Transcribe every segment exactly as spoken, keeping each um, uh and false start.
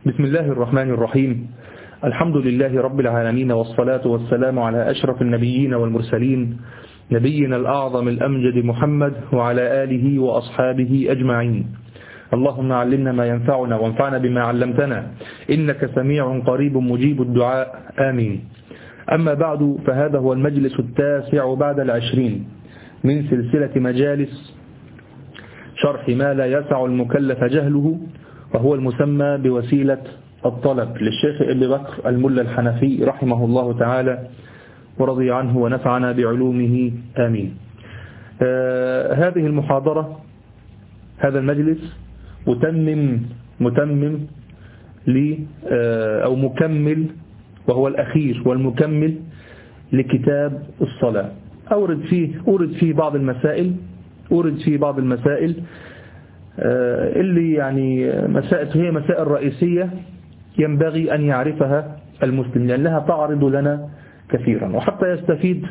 بسم الله الرحمن الرحيم. الحمد لله رب العالمين، والصلاة والسلام على أشرف النبيين والمرسلين، نبينا الأعظم الأمجد محمد وعلى آله وأصحابه أجمعين. اللهم علمنا ما ينفعنا وانفعنا بما علمتنا، إنك سميع قريب مجيب الدعاء، آمين. أما بعد، فهذا هو المجلس التاسع بعد العشرين من سلسلة مجالس شرح ما لا يسع المكلف جهله، وهو المسمى بوسيلة الطلب للشيخ ابن بكر الملا الحنفي رحمه الله تعالى ورضي عنه ونفعنا بعلومه، آمين. آه هذه المحاضرة، هذا المجلس متمم متمم ل آه أو مكمل، وهو الأخير والمكمل لكتاب الصلاة. أورد فيه أورد فيه بعض المسائل أورد فيه بعض المسائل اللي يعني مسائل هي مسائل رئيسية ينبغي أن يعرفها المسلم، لأنها تعرض لنا كثيرا وحتى يستفيد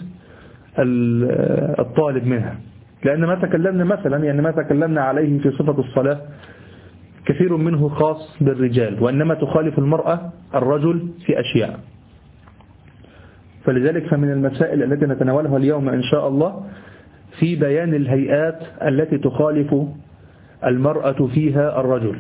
الطالب منها. لأن ما تكلمنا مثلا يعني ما تكلمنا عليه في صفة الصلاة كثير منه خاص بالرجال، وإنما تخالف المرأة الرجل في أشياء. فلذلك فمن المسائل التي نتناولها اليوم إن شاء الله في بيان الهيئات التي تخالف المرأة فيها الرجل،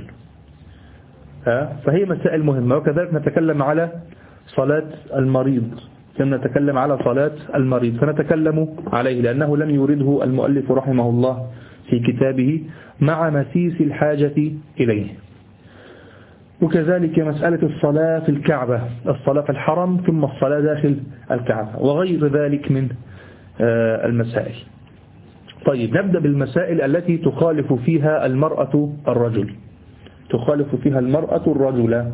فهي مسائل مهمة. وكذلك نتكلم على صلاة المريض، كما نتكلم على صلاة المريض فنتكلم عليه لأنه لم يورده المؤلف رحمه الله في كتابه مع مسيس الحاجة إليه. وكذلك مسألة الصلاة في الكعبة، الصلاة في الحرم ثم الصلاة داخل الكعبة وغير ذلك من المسائل. طيب، نبدأ بالمسائل التي تخالف فيها المرأة الرجل تخالف فيها المرأة الرجل.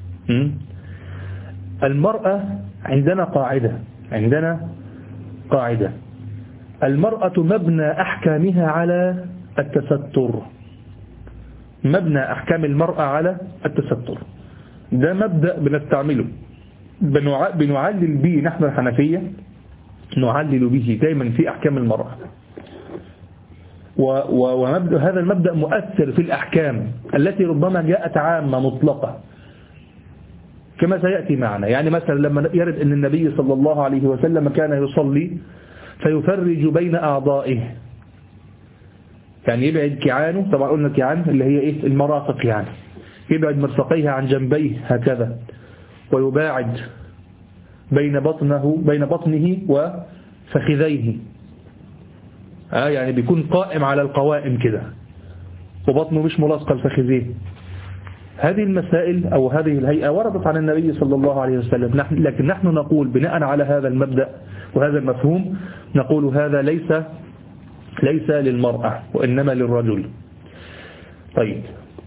المرأة عندنا قاعدة عندنا قاعدة المرأة مبنى أحكامها على التستر. مبنى أحكام المرأة على التستر، ده مبدأ بنستعمله، بنعلل به نحن الحنفية، نعلل به دائما في أحكام المرأة. ومبدأ هذا المبدأ مؤثر في الأحكام التي ربما جاءت عامة مطلقة كما سيأتي معنا. يعني مثلا لما يرد أن النبي صلى الله عليه وسلم كان يصلي فيفرج بين أعضائه، يعني يبعد كيعانه، طبعا قلنا كيعان اللي هي إيه؟ المرافق، يعني يبعد مرفقيه عن جنبيه هكذا، ويباعد بين بطنه بين بطنه وفخذيه، آه يعني بيكون قائم على القوائم كده وبطنه مش ملاصقة لفخذيه. هذه المسائل أو هذه الهيئة وردت عن النبي صلى الله عليه وسلم، نحن لكن نحن نقول بناء على هذا المبدأ وهذا المفهوم، نقول هذا ليس ليس للمرأة وإنما للرجل. طيب،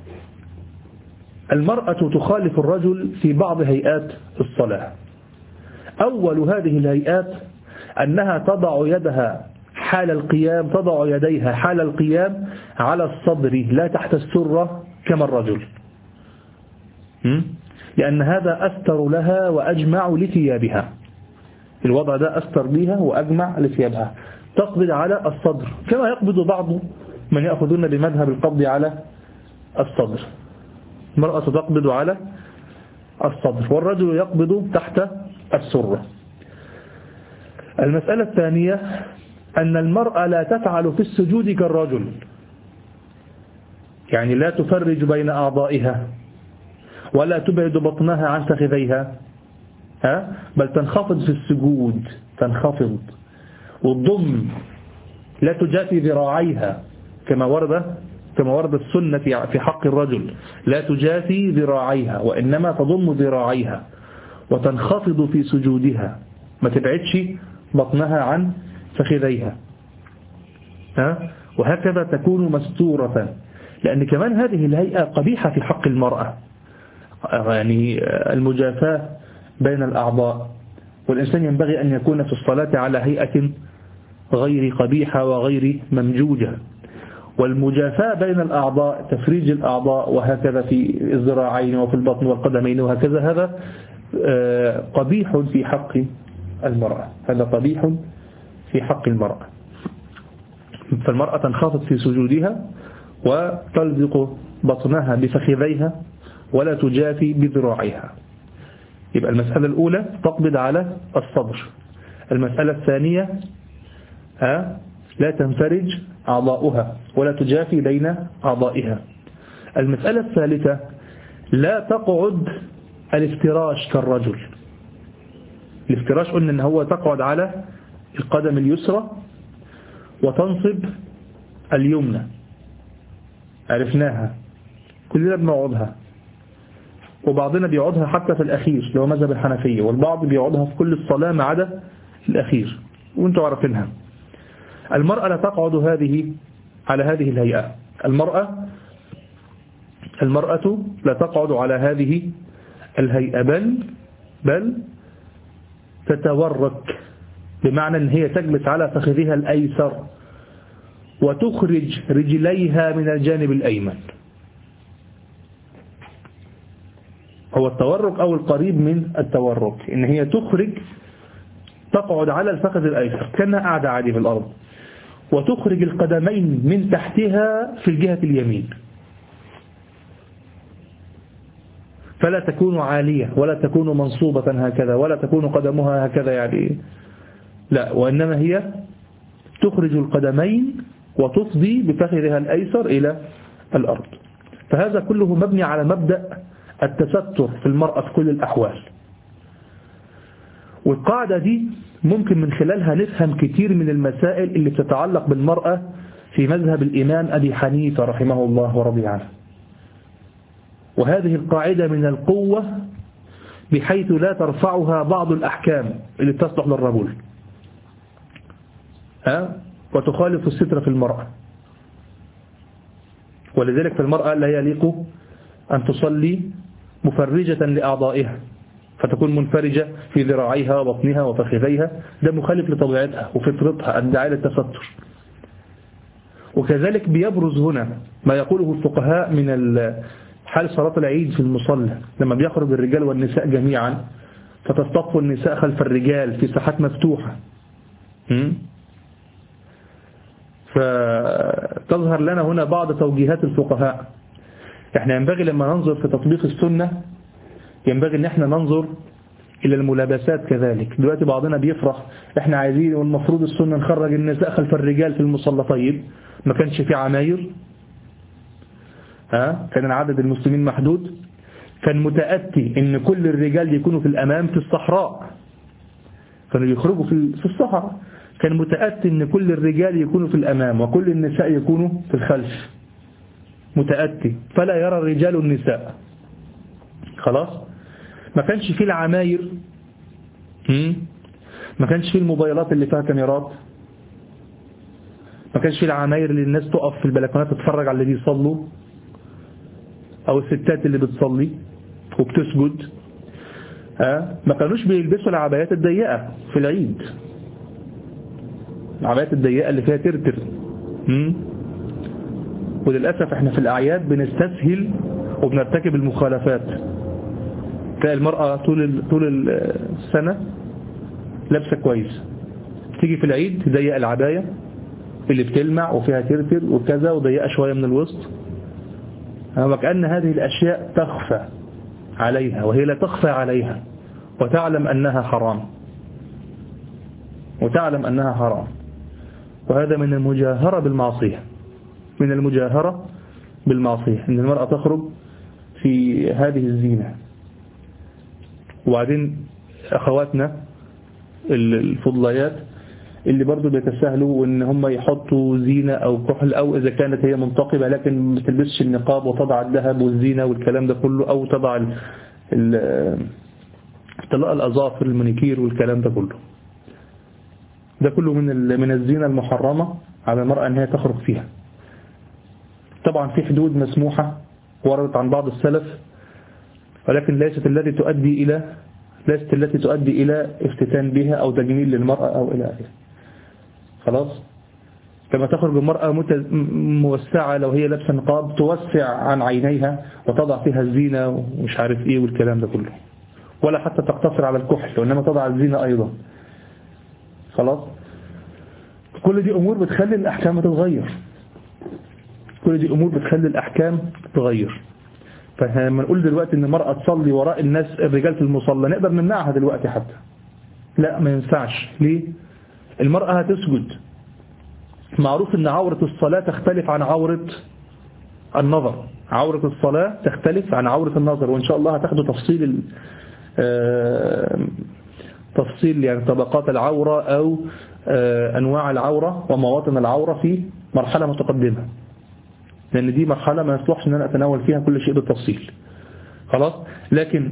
المرأة تخالف الرجل في بعض هيئات الصلاة. أول هذه الهيئات أنها تضع يدها حال القيام تضع يديها حال القيام على الصدر لا تحت السرة كما الرجل، لأن هذا أستر لها وأجمع لثيابها. الوضع ده أستر بها وأجمع لثيابها. تقبض على الصدر كما يقبض بعض من يأخذون بمذهب القبض على الصدر. المرأة تقبض على الصدر والرجل يقبض تحت السرة. المسألة الثانية أن المرأة لا تفعل في السجود كالرجل، يعني لا تفرج بين أعضائها ولا تبعد بطنها عن فخذيها، ها بل تنخفض في السجود، تنخفض والضم، لا تجافي ذراعيها كما ورد كما ورد السنة في حق الرجل، لا تجافي ذراعيها وإنما تضم ذراعيها وتنخفض في سجودها، ما تبعدش بطنها عن فخذيها، ها وهكذا تكون مستورة. لأن كمان هذه الهيئة قبيحة في حق المرأة، يعني المجافاة بين الأعضاء، والإنسان ينبغي أن يكون في الصلاة على هيئة غير قبيحة وغير ممجوجة. والمجافاة بين الأعضاء، تفريج الأعضاء وهكذا في الذراعين وفي البطن والقدمين وهكذا، هذا قبيح في حق المرأة هذا قبيح في حق المرأة. فالمرأة تنخفض في سجودها وتلزق بطنها بفخذيها ولا تجافي بذراعها. يبقى المسألة الأولى تقبض على الصدر. المسألة الثانية ها لا تنفرج أعضاؤها ولا تجافي بين أعضائها. المسألة الثالثة لا تقعد الافتراش كالرجل. الافتراش قلنا ان هو تقعد على القدم اليسرى وتنصب اليمنى، عرفناها كلنا بنقعدها، وبعضنا بيقعدها حتى في الأخير اللي هو مذهب الحنفية، والبعض بيقعدها في كل الصلاة ما عدا الأخير وانتوا عارفينها. المرأة لا تقعد هذه على هذه الهيئة. المرأة المرأة لا تقعد على هذه الهيئة، بل بل تتورك، بمعنى ان هي تجلس على فخذها الأيسر وتخرج رجليها من الجانب الأيمن. هو التورك أو القريب من التورك ان هي تخرج، تقعد على الفخذ الأيسر كأنها قاعدة عادي في الأرض، وتخرج القدمين من تحتها في الجهة اليمين، فلا تكون عالية ولا تكون منصوبة هكذا ولا تكون قدمها هكذا يعني لا، وإنما هي تخرج القدمين وتفضي بفخذها الأيسر إلى الأرض. فهذا كله مبني على مبدأ التستر في المرأة في كل الأحوال. والقاعدة دي ممكن من خلالها نفهم كتير من المسائل اللي بتتعلق بالمرأة في مذهب الإمام أبي حنيفة رحمه الله ورضي عنه. وهذه القاعدة من القوة بحيث لا ترفعها بعض الأحكام اللي تصلح للرجل ها وتخالف الستر في المرأة. ولذلك في المرأة لا يليق أن تصلي مفرجة لأعضائها فتكون منفرجة في ذراعيها وبطنها وفخذيها، ده مخالف لطبيعتها وفطرتها الداعية للتستر. وكذلك بيبرز هنا ما يقوله الفقهاء من حال صلاة العيد في المصلى، لما بيخرج الرجال والنساء جميعا فتصطف النساء خلف الرجال في ساحات مفتوحة، فتظهر لنا هنا بعض توجيهات الفقهاء. احنا ينبغي لما ننظر في تطبيق السنة ينبغي ان احنا ننظر الى الملابسات كذلك. دلوقتي بعضنا بيفرح احنا عايزين والمفروض السنة نخرج النساء خلف الرجال في المصلى. طيب ما كانش في عماير؟ ها كان عدد المسلمين محدود، كان متأتي ان كل الرجال يكونوا في الامام في الصحراء، كانوا يخرجوا في الصحراء، كان متأتي ان كل الرجال يكونوا في الامام وكل النساء يكونوا في الخلف، متأتي فلا يرى الرجال النساء. خلاص ما كانش فيه العماير، ما كانش فيه الموبايلات اللي فيها كاميرات، ما كانش فيه العماير اللي الناس تقف في البلكونات تتفرج على اللي بيصلوا او الستات اللي بتصلي وبتسجد. ها ما كانوش بيلبسوا العبايات الضيقة في العيد، العبايات الضيقة اللي فيها ترتر. وللأسف احنا في الأعياد بنستسهل وبنرتكب المخالفات. تلاقي المرأة طول طول السنة لابسة كويس، تيجي في العيد تضيق العباية اللي بتلمع وفيها ترتر وكذا وضيقة شوية من الوسط، وكأن هذه الأشياء تخفى عليها وهي لا تخفى عليها، وتعلم أنها حرام وتعلم أنها حرام. وهذا من المجاهرة بالمعصية، من المجاهرة بالمعصية إن المرأة تخرج في هذه الزينة. وبعدين أخواتنا الفضليات اللي برضو بيتساهلوا وإن هم يحطوا زينة أو كحل، أو إذا كانت هي منتقبة لكن ما تلبسش النقاب وتضع الذهب والزينة والكلام ده كله، أو تضع طلاء الأظافر المانيكير والكلام ده كله. ده كله من من الزينة المحرمة على المرأة أن هي تخرج فيها. طبعا في حدود مسموحة وردت عن بعض السلف، ولكن ليست التي تؤدي إلى ليست التي تؤدي إلى افتتان بها أو تجميل للمرأة أو إلى آخره. خلاص كما تخرج المرأة موسعة لو هي لابسة نقاب توسع عن عينيها وتضع فيها الزينة ومش عارف إيه والكلام ده كله، ولا حتى تقتصر على الكحل وإنما تضع الزينة أيضا. خلاص كل دي أمور بتخلي الأحكام تتغير، كل دي أمور بتخلي الأحكام تتغير. فلما نقول دلوقتي ان المرأة تصلي وراء الناس الرجال في المصلى نقدر نمنعها دلوقتي حتى؟ لا، ما ينفعش. ليه؟ المرأة هتسجد. معروف ان عورة الصلاة تختلف عن عورة النظر. عورة الصلاة تختلف عن عورة النظر، وإن شاء الله هتاخدوا تفصيل تفصيل يعني طبقات العورة أو أنواع العورة ومواطن العورة في مرحلة متقدمة، لأن دي مرحلة ما يصلحش أن أنا أتناول فيها كل شيء بالتفصيل. خلاص. لكن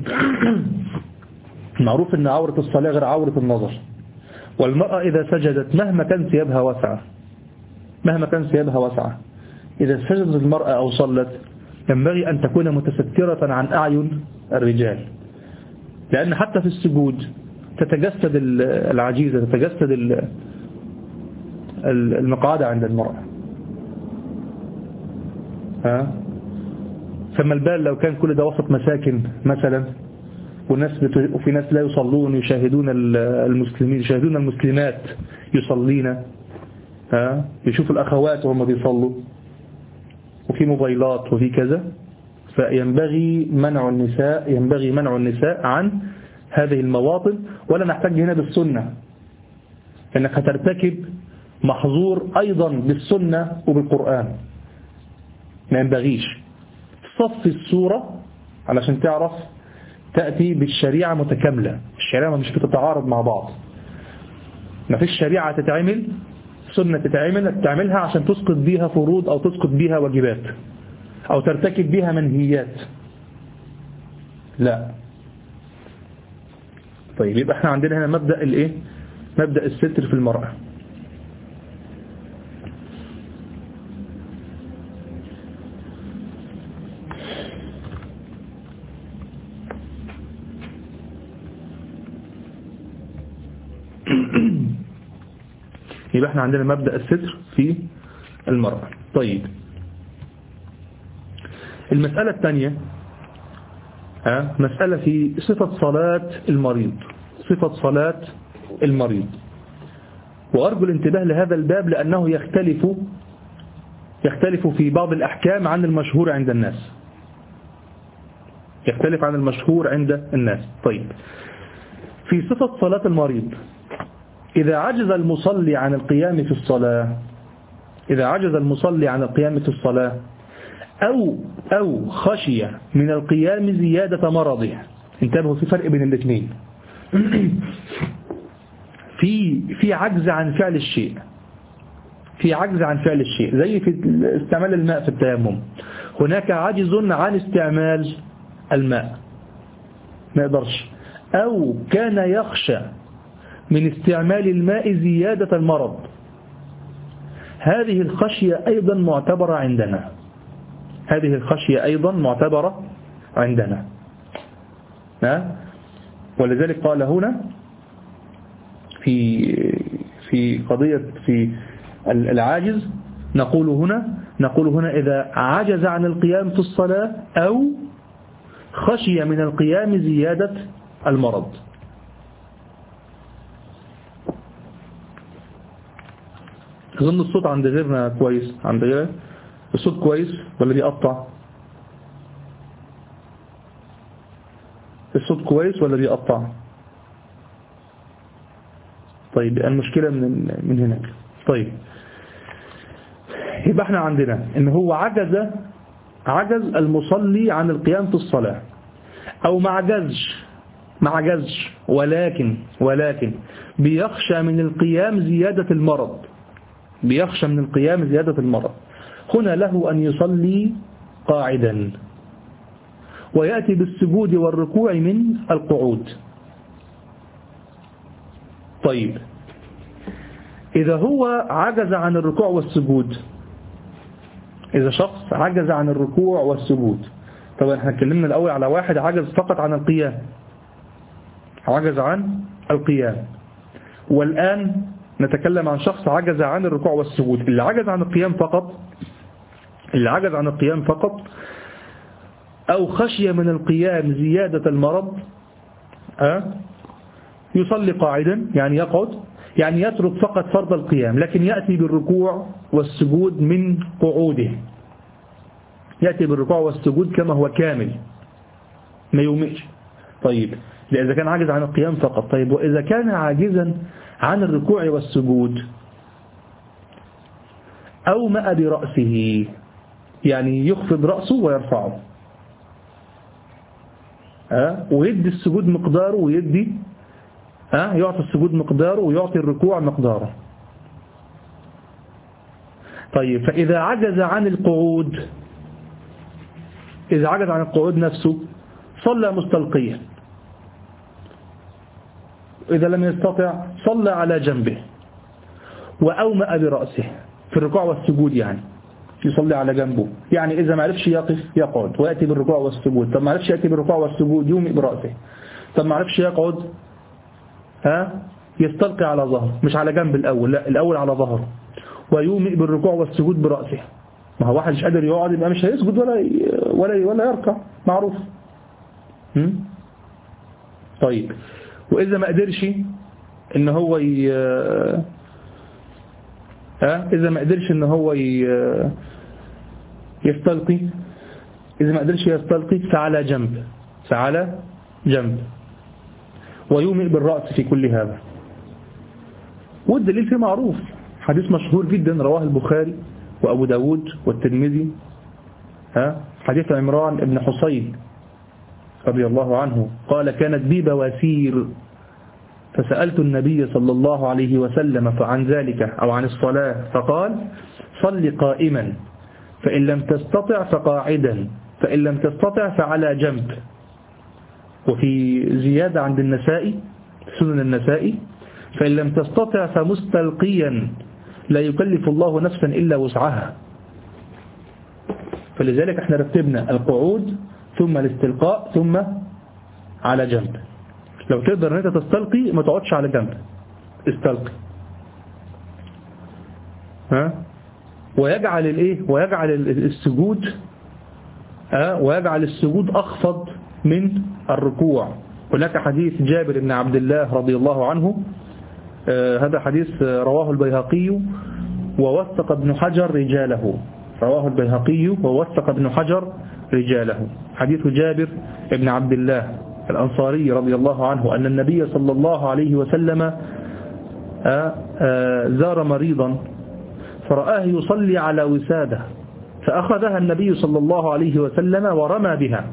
معروف أن عورة الصلاة غير عورة النظر. والمرأة إذا سجدت مهما كان ثيابها واسعة مهما كان ثيابها واسعة إذا سجدت المرأة أو صلت ينبغي أن تكون متسترة عن أعين الرجال، لأن حتى في السجود تتجسد العجيزة، تتجسد المقعدة عند المرأة. ها؟ فما البال لو كان كل ده وسط مساكن مثلا، والناس بت... وفي ناس لا يصلون يشاهدون المسلمين يشاهدون المسلمات يصلين، ها؟ يشوفوا الأخوات وهم بيصلوا، وفي موبايلات وفي كذا. فينبغي منع النساء ينبغي منع النساء عن هذه المواطن. ولا نحتاج هنا بالسنة، لأنك هترتكب محظور أيضا بالسنة وبالقرآن. ما ينبغيش تصفي الصورة علشان تعرف تأتي بالشريعة متكاملة. الشريعة مش بتتعارض مع بعض. ما فيش شريعة تتعمل سنة تتعمل تعملها عشان تسقط بيها فروض أو تسقط بيها واجبات أو ترتكب بيها منهيات. لا. طيب يبقى احنا عندنا هنا مبدأ الايه؟ مبدأ الستر في المرأة. يبقى احنا عندنا مبدأ الستر في المرأة. طيب المسألة الثانية ها مسألة في صفة صلاة المريض. صفة صلاة المريض. وأرجو الانتباه لهذا الباب لأنه يختلف يختلف في بعض الأحكام عن المشهور عند الناس. يختلف عن المشهور عند الناس. طيب في صفة صلاة المريض، إذا عجز المصلي عن القيام في الصلاة إذا عجز المصلي عن القيام في الصلاة أو أو خشي من القيام زيادة مرضه. انتبهوا، في فرق بين الاثنين. في في عجز عن فعل الشيء في عجز عن فعل الشيء زي في استعمال الماء في التيمم. هناك عجز عن استعمال الماء، ما يقدرش، أو كان يخشى من استعمال الماء زيادة المرض. هذه الخشية أيضا معتبرة عندنا هذه الخشية أيضا معتبرة عندنا ها؟ ولذلك قال هنا في في قضية في العاجز نقول هنا نقول هنا إذا عجز عن القيام في الصلاة أو خشي من القيام زيادة المرض. أظن الصوت عند غيرنا كويس. عند غيرنا الصوت كويس ولا بيقطع؟ الصوت كويس ولا بيقطع؟ طيب المشكلة من من هناك. طيب يبقى احنا عندنا ان هو عجز عجز المصلي عن القيام في الصلاة، او ما عجزش ما عجزش ولكن ولكن بيخشى من القيام زيادة المرض بيخشى من القيام زيادة المرض. هنا له أن يصلي قاعدا ويأتي بالسجود والركوع من القعود. طيب إذا هو عجز عن الركوع والسجود إذا شخص عجز عن الركوع والسجود، طبعا احنا اتكلمنا الأول على واحد عجز فقط عن القيام عجز عن القيام والآن نتكلم عن شخص عجز عن الركوع والسجود. اللي عجز عن القيام فقط اللي عجز عن القيام فقط أو خشية من القيام زيادة المرض أه؟ يصلي قاعدا، يعني يقعد، يعني يترك فقط فرض القيام لكن يأتي بالركوع والسجود من قعوده يأتي بالركوع والسجود كما هو كامل ما يومئش. طيب إذا كان عاجز عن القيام فقط. طيب وإذا كان عاجزا عن الركوع والسجود أومأ برأسه، يعني يخفض رأسه ويرفعه، أه؟ ويدي السجود مقداره ويدي أه؟ يعطي السجود مقداره ويعطي الركوع مقداره. طيب فإذا عجز عن القعود، إذا عجز عن القعود نفسه صلى مستلقيا، إذا لم يستطع صلى على جنبه وأومأ برأسه في الركوع والسجود، يعني يصلي على جنبه، يعني إذا ما عرفش يقف يقعد ويأتي بالركوع والسجود. طب ما عرفش يأتي بالركوع والسجود يومئ برأسه. طب ما عرفش يقعد ها يستلقي على ظهره، مش على جنب الأول، لا الأول على ظهره، ويومئ بالركوع والسجود برأسه. ما هو واحد مش قادر يقعد يبقى مش هيسجد ولا ولا ولا يركع، معروف. هم؟ طيب وإذا ما قدرش إن هو ي... ها إذا ما قدرش إن هو ي... يستلقي، إذا ما قدرش يستلقي فعلى جنب، فعلى جنب ويومئ بالرأس في كل هذا. والدليل فيه معروف، حديث مشهور جدا رواه البخاري وأبو داود والترمذي، ها حديث عمران بن حصين رضي الله عنه قال كانت بي بواسير فسألت النبي صلى الله عليه وسلم عن ذلك أو عن الصلاة فقال صل قائما فإن لم تستطع فقاعدا فإن لم تستطع فعلى جنب. وفي زيادة عند النسائي سنن النسائي فإن لم تستطع فمستلقيا لا يكلف الله نفسا إلا وسعها. فلذلك احنا رتبنا القعود ثم الاستلقاء ثم على جنب. لو تقدر ان انت تستلقي ما تقعدش على جنب، استلقي. ها ويجعل الايه ويجعل السجود ها ويجعل السجود اخفض من الركوع. هناك حديث جابر بن عبد الله رضي الله عنه، آه هذا حديث رواه البيهقي ووثق ابن حجر رجاله، رواه البيهقي ووثق ابن حجر رجاله. حديث جابر بن عبد الله الأنصاري رضي الله عنه أن النبي صلى الله عليه وسلم آه آه زار مريضا فرآه يصلي على وسادة فأخذها النبي صلى الله عليه وسلم ورمى بها،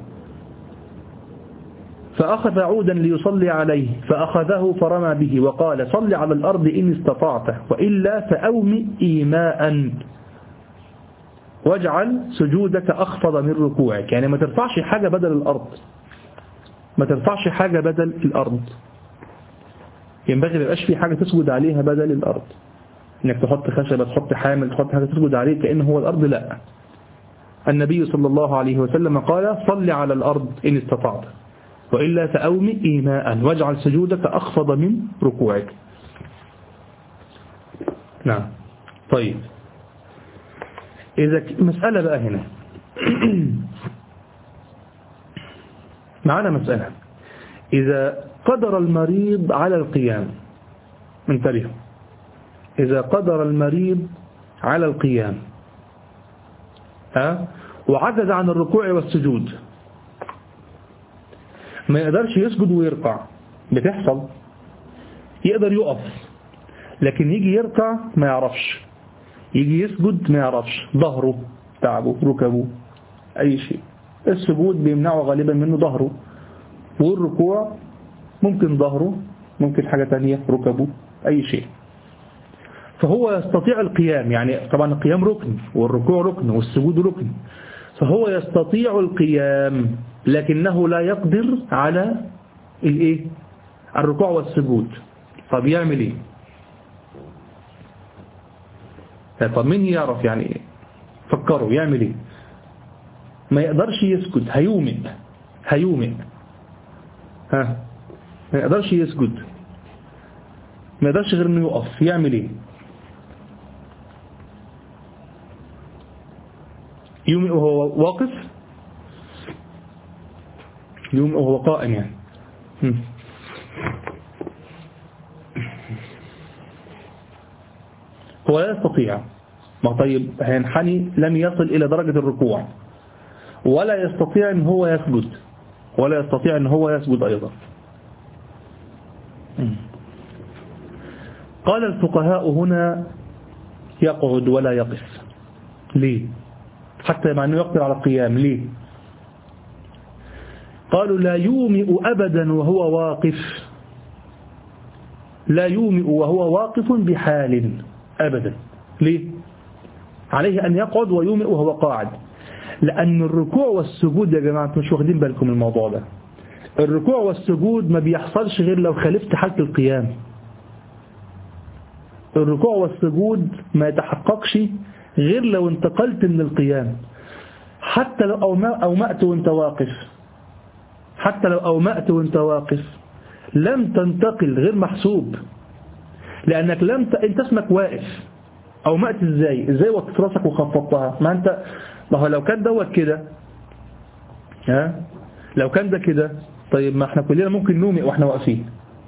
فأخذ عودا ليصلي عليه فأخذه فرمى به وقال صل على الأرض إن استطعت وإلا فأومئ إيماء واجعل سجودك أخفض من ركوعك. يعني ما ترفعش حاجة بدل الأرض، ما ترفعش حاجة بدل الأرض، ينبغي ما يبقاش في حاجة تسجد عليها بدل الأرض، إنك تحط خشبة تحط حامل تحط حاجة تسجد عليه كأنه هو الأرض، لا. النبي صلى الله عليه وسلم قال صل على الأرض إن استطعت وإلا فأومئ إيماء واجعل سجودك أخفض من ركوعك. نعم. طيب إذا مسألة بقى هنا معنا مسألة، إذا قدر المريض على القيام، انتبهوا، إذا قدر المريض على القيام ها وعجز عن الركوع والسجود، ما يقدرش يسجد ويركع، بتحصل، يقدر يقف لكن يجي يركع ما يعرفش، يجي يسجد ما يعرفش، ظهره تعبه ركبه أي شيء. السجود بيمنعه غالبا منه ظهره، والركوع ممكن ظهره ممكن حاجة تانية ركبه أي شيء. فهو يستطيع القيام، يعني طبعا القيام ركن والركوع ركن والسجود ركن، فهو يستطيع القيام لكنه لا يقدر على الايه الركوع والسجود. طب يعمل ايه؟ طب مين يعرف يعني؟ فكروا يعمل ايه؟ ما يقدرش يسجد، هيومئ هيومئ ها ما يقدرش يسجد، ما يقدرش غير انه يقف، يعمل ايه؟ يومئ وهو واقف، يومئ وهو قائم يعني. هم. هو لا يستطيع، ما طيب هينحني لم يصل إلى درجة الركوع، ولا يستطيع ان هو يسجد ولا يستطيع ان هو يسجد ايضا. قال الفقهاء هنا يقعد ولا يقف. ليه؟ حتى مع انه يقدر على القيام. ليه؟ قالوا لا يومئ ابدا وهو واقف، لا يومئ وهو واقف بحال ابدا. ليه؟ عليه ان يقعد ويومئ وهو قاعد، لان الركوع والسجود يا جماعه مش واخدين بالكم من الموضوع ده. الركوع والسجود ما بيحصلش غير لو خالفت حالة القيام. الركوع والسجود ما يتحققش غير لو انتقلت من القيام. حتى لو أومأت وانت واقف حتى لو أومأت وانت واقف لم تنتقل، غير محسوب، لأنك لم ت... انت اسمك واقف. أومأت ازاي ازاي وقت راسك وخفضتها؟ ما انت ما هو لو كان دوت كده، ها لو كان ده كده، طيب ما احنا كلنا ممكن نومئ واحنا واقفين،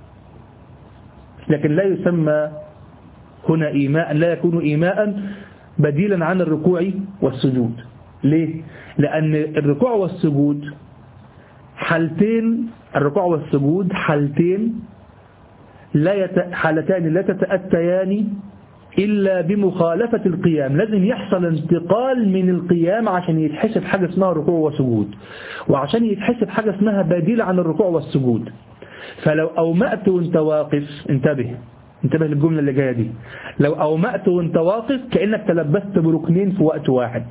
لكن لا يسمى هنا إيماء، لا يكون إيماء بديلا عن الركوع والسجود. ليه؟ لأن الركوع والسجود حالتين، الركوع والسجود حالتين لا يت... حالتان لا تتأتيان إلا بمخالفة القيام. لازم يحصل انتقال من القيام عشان يتحسب حاجة اسمها ركوع وسجود، وعشان يتحسب حاجة اسمها بديل عن الركوع والسجود. فلو أومأت وانت واقف، انتبه انتبه للجملة اللي جاية دي، لو أومأت وانت واقف كأنك تلبست بركنين في وقت واحد.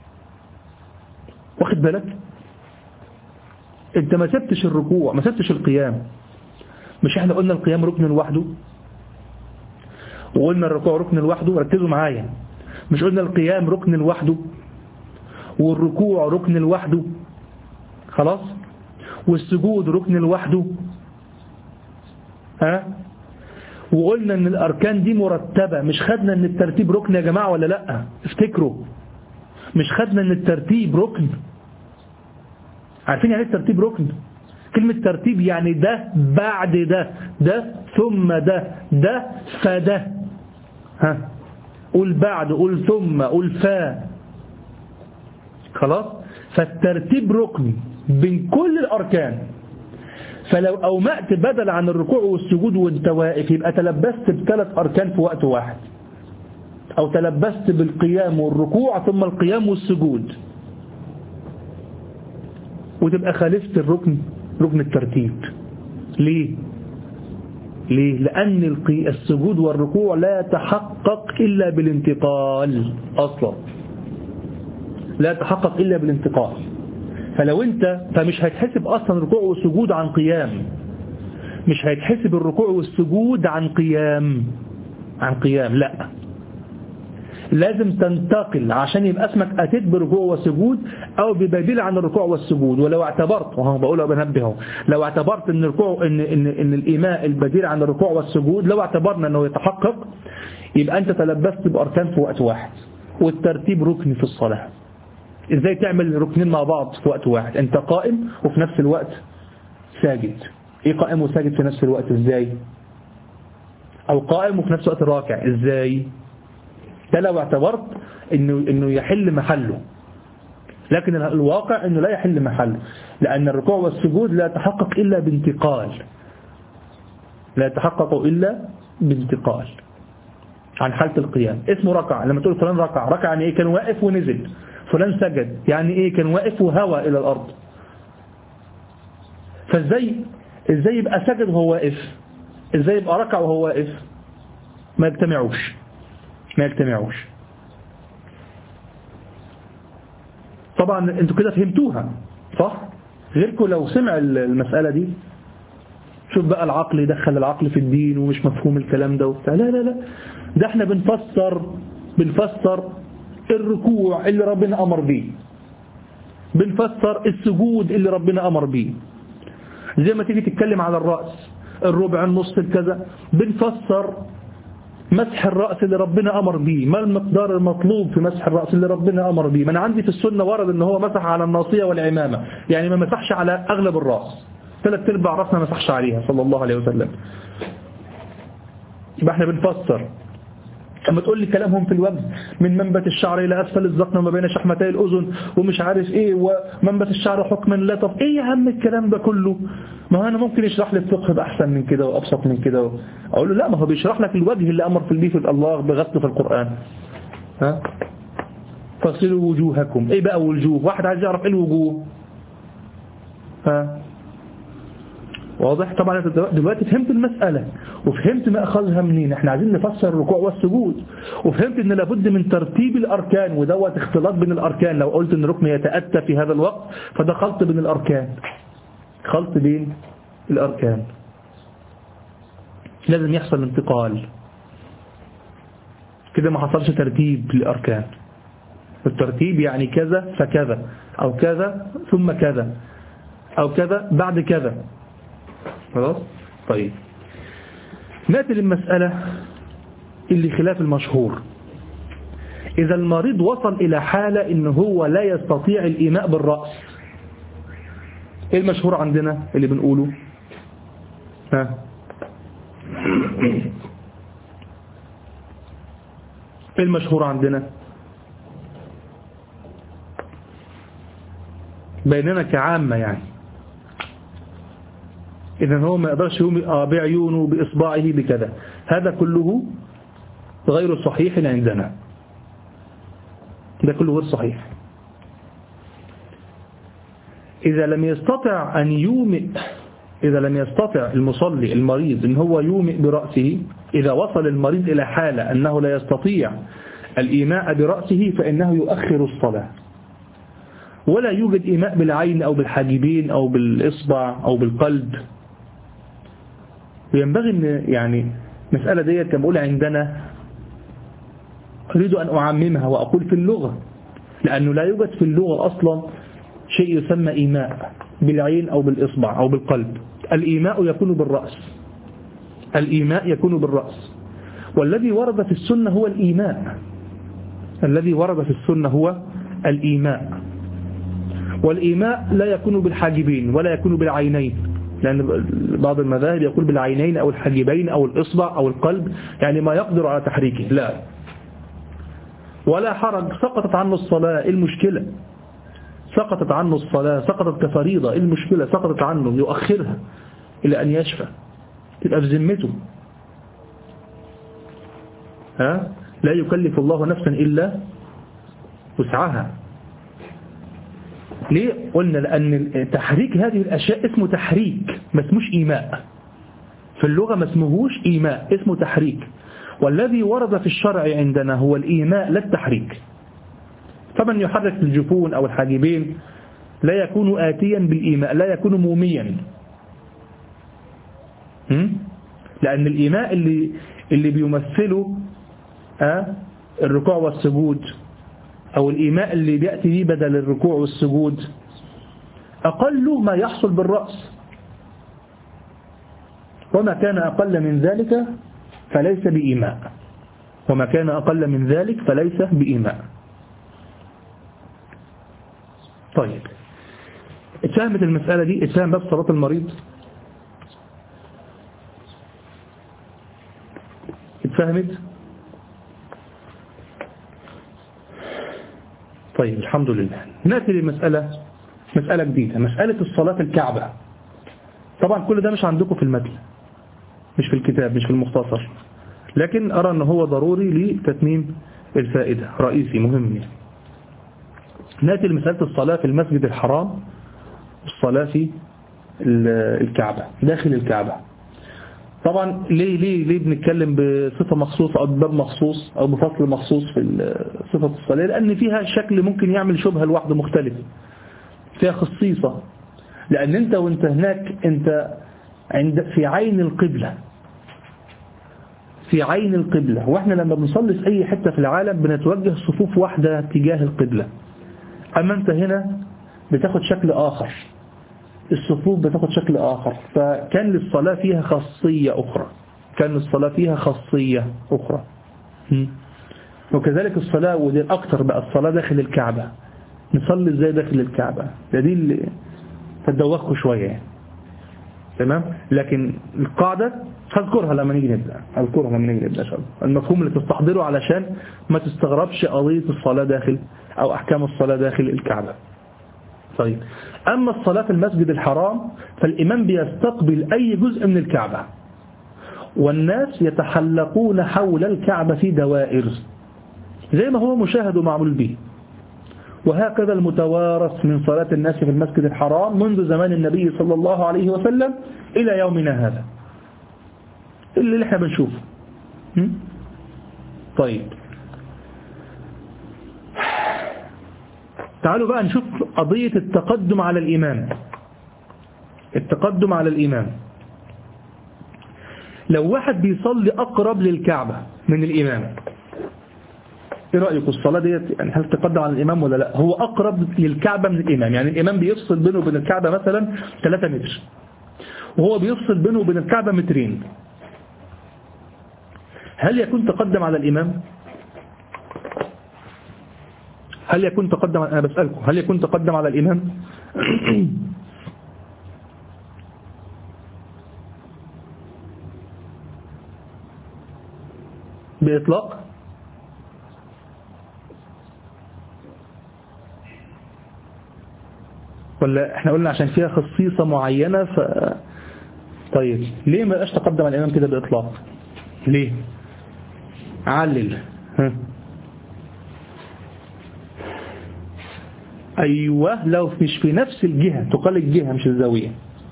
واخد بالك؟ انت ما سبتش الركوع ما سبتش القيام. مش احنا قلنا القيام ركن لوحده وقلنا الركوع ركن لوحده؟ ركزوا معايا، مش قلنا القيام ركن لوحده والركوع ركن لوحده خلاص، والسجود ركن لوحده، ها؟ وقلنا ان الاركان دي مرتبة. مش خدنا ان الترتيب ركن يا جماعة ولا لا؟ افتكروا، مش خدنا ان الترتيب ركن؟ عارفين يعني ايه الترتيب ركن؟ كلمة ترتيب يعني ده بعد ده، ده ثم ده، ده فده. ها قول بعد، قول ثم، قول فا. خلاص؟ فالترتيب ركن بين كل الاركان. فلو أومأت بدل عن الركوع والسجود وانت واقف يبقى تلبست بثلاث أركان في وقت واحد، أو تلبست بالقيام والركوع ثم القيام والسجود، وتبقى خالفت الركن، ركن الترتيب. ليه؟ ليه؟ لأن السجود والركوع لا يتحقق إلا بالانتقال أصلا، لا يتحقق إلا بالانتقال. فلو انت فمش هيتحسب اصلا الركوع والسجود عن قيام، مش هيتحسب الركوع والسجود عن قيام عن قيام لا، لازم تنتقل عشان يبقى اسمك اتيت بركوع وسجود او ببديل عن الركوع والسجود. ولو اعتبرت، وهو بقولها بنبهه، لو اعتبرت ان الركوع ان ان ان الايماء البديل عن الركوع والسجود، لو اعتبرنا انه يتحقق يبقى انت تلبست باركان في وقت واحد. والترتيب ركن في الصلاه. ازاي تعمل ركنين مع بعض في وقت واحد؟ انت قائم وفي نفس الوقت ساجد. ايه قائم وساجد في نفس الوقت ازاي؟ او قائم وفي نفس الوقت راكع ازاي؟ ده لو اعتبرت انه انه يحل محله، لكن الواقع انه لا يحل محله، لان الركوع والسجود لا يتحقق الا بانتقال، لا يتحقق الا بانتقال عن حالة القيام. اسمه ركع. لما تقول فلان ركع، ركع يعني ايه؟ كان واقف ونزل. فلان سجد يعني ايه؟ كان واقف وهوى الى الارض. فازاي ازاي يبقى سجد وهو واقف؟ ازاي يبقى ركع وهو واقف؟ ما يجتمعوش ما يجتمعوش طبعا انتوا كده فهمتوها صح؟ غيركم لو سمع المسألة دي، شوف بقى العقل يدخل العقل في الدين ومش مفهوم الكلام ده وبتاع. لا لا لا، ده احنا بنفسر بنفسر الركوع اللي ربنا أمر بيه، بنفسر السجود اللي ربنا أمر بيه. زي ما تيجي تتكلم على الرأس، الربع، النص، الكذا، بنفسر مسح الرأس اللي ربنا أمر بيه. ما المقدار المطلوب في مسح الرأس اللي ربنا أمر بيه؟ من عندي في السنة ورد ان هو مسح على الناصية والعمامة، يعني ما مسحش على أغلب الرأس، ثلاث ارباع رأسنا ما مسحش عليها صلى الله عليه وسلم. يبقى احنا بنفسر اما تقول لي كلامهم في الوجه من منبت الشعر إلى أسفل الذقن وما بين شحمتي الأذن ومش عارف إيه ومنبت الشعر حكما لا. طب إيه يا عم الكلام ده كله؟ ما أنا ممكن يشرح لي الفقه بأحسن من كده وأبسط من كده. أقول له لا، ما هو بيشرح لك الوجه اللي أمر في البيت الله بغسله في القرآن. ها فاغسلوا وجوهكم. إيه بقى وجوه؟ واحد عايز يعرف إيه الوجوه. ها واضح؟ طبعا انت دلوقتي فهمت المسألة وفهمت ما أخذها منين. احنا عايزين نفسر الركوع والسجود، وفهمت ان لابد من ترتيب الأركان، ودوت اختلاط بين الأركان. لو قلت ان ركن يتأتى في هذا الوقت فده خلط بين الأركان، خلط بين الأركان. لازم يحصل انتقال كده، ما حصلش ترتيب للأركان. الترتيب يعني كذا فكذا، أو كذا ثم كذا، أو كذا بعد كذا. خلاص؟ طيب نأتي للمسألة اللي خلاف المشهور. إذا المريض وصل إلى حالة إنه هو لا يستطيع الإيماء بالرأس، إيه المشهور عندنا اللي بنقوله؟ ها إيه المشهور عندنا بيننا كعامة يعني؟ إذن هو ما يقدرش يومئ بعيونه بإصبعه بكذا. هذا كله غير صحيح عندنا، ده كله غير صحيح. إذا لم يستطع أن يومئ، إذا لم يستطع المصلي المريض أن هو يومئ برأسه، إذا وصل المريض إلى حالة أنه لا يستطيع الإيماء برأسه فإنه يؤخر الصلاة، ولا يوجد إيماء بالعين أو بالحاجبين أو بالإصبع أو بالقلب. وينبغي أن يعني مسألة ديت كما أقول عندنا أريد أن أعممها وأقول في اللغة، لأنه لا يوجد في اللغة أصلا شيء يسمى إيماء بالعين أو بالإصبع أو بالقلب. الإيماء يكون بالرأس، الإيماء يكون بالرأس. والذي ورد في السنة هو الإيماء، الذي ورد في السنة هو الإيماء. والإيماء لا يكون بالحاجبين ولا يكون بالعينين، لأن بعض المذاهب يقول بالعينين أو الحاجبين أو الإصبع أو القلب، يعني ما يقدر على تحريكه. لا، ولا حرج، سقطت عنه الصلاة، المشكلة سقطت عنه الصلاة، سقطت كفريضة، المشكلة سقطت عنه، يؤخرها إلى أن يشفى، تبقى في ذمته. ها لا يكلف الله نفسا إلا وسعها. ليه؟ قلنا لأن تحريك هذه الأشياء اسمه تحريك، ما اسموش إيماء. في اللغة ما اسمهوش إيماء، اسمه تحريك. والذي ورد في الشرع عندنا هو الإيماء لا التحريك. فمن يحرك الجفون أو الحاجبين لا يكون آتيا بالإيماء، لا يكون موميا. لأن الإيماء اللي اللي بيمثله أه الركوع والسجود، أو الإيماء اللي بيأتي به بدل الركوع والسجود، أقل ما يحصل بالرأس، وما كان أقل من ذلك فليس بإيماء، وما كان أقل من ذلك فليس بإيماء. طيب اتفهمت المسألة دي؟ اتفهم باب صلاة المريض؟ اتفهمت؟ طيب الحمد لله. نأتي لمسألة مسألة جديدة، مسألة الصلاة في الكعبة. طبعا كل ده مش عندكم في المتن، مش في الكتاب، مش في المختصر، لكن أرى أنه هو ضروري لتتميم الفائدة، رئيسي مهم. نأتي لمسألة الصلاة في المسجد الحرام والصلاة في الكعبة، داخل الكعبة. طبعا ليه ليه ليه بنتكلم بصفة مخصوصة أو بباب مخصوص أو بفصل مخصوص في صفة الصلاة؟ لأن فيها شكل ممكن يعمل شبهة لوحده مختلف، فيها خصيصة. لأن أنت وأنت هناك أنت عند في عين القبلة، في عين القبلة. وإحنا لما بنصلي في أي حتة في العالم بنتوجه صفوف واحدة تجاه القبلة، أما أنت هنا بتاخد شكل آخر، الصفوف بتاخد شكل آخر. فكان للصلاة فيها خاصية أخرى، كان للصلاة فيها خاصية أخرى. وكذلك الصلاة، ودي الأكثر بقى، الصلاة داخل الكعبة. نصلي إزاي داخل الكعبة؟ ده دي اللي تدوخوا شوية يعني. تمام؟ لكن القاعدة هذكرها لما نيجي نبدأ هذكرها لما نيجي نبدأ شاء الله. المفهوم اللي تستحضره علشان ما تستغربش قضية الصلاة داخل أو أحكام الصلاة داخل الكعبة. طيب، أما الصلاة في المسجد الحرام فالإمام بيستقبل أي جزء من الكعبة، والناس يتحلقون حول الكعبة في دوائر زي ما هو مشاهد ومعمول به. وهكذا المتوارث من صلاة الناس في المسجد الحرام منذ زمان النبي صلى الله عليه وسلم إلى يومنا هذا اللي احنا بنشوفه. طيب، تعالوا بقى نشوف قضية التقدم على الإمام. التقدم على الإمام، لو واحد بيصلي أقرب للكعبة من الإمام، ايه رأيكم الصلاة ديت يعني هل تقدم على الإمام ولا لا؟ هو أقرب للكعبة من الإمام، يعني الإمام بيفصل بينه وبين الكعبة مثلا ثلاثة متر، وهو بيفصل بينه وبين الكعبة مترين، هل يكون تقدم على الإمام؟ هل يكون تقدم؟ أنا بسألكم هل يكون تقدم على الإمام؟ بإطلاق؟ ولا احنا قلنا عشان فيها خصيصة معينة ف... طيب ليه ما بقاش تقدم على الإمام كده بإطلاق؟ ليه؟ علل. ها. أيوة، لو مش في نفس الجهة، تقال الجهة مش الزاوية.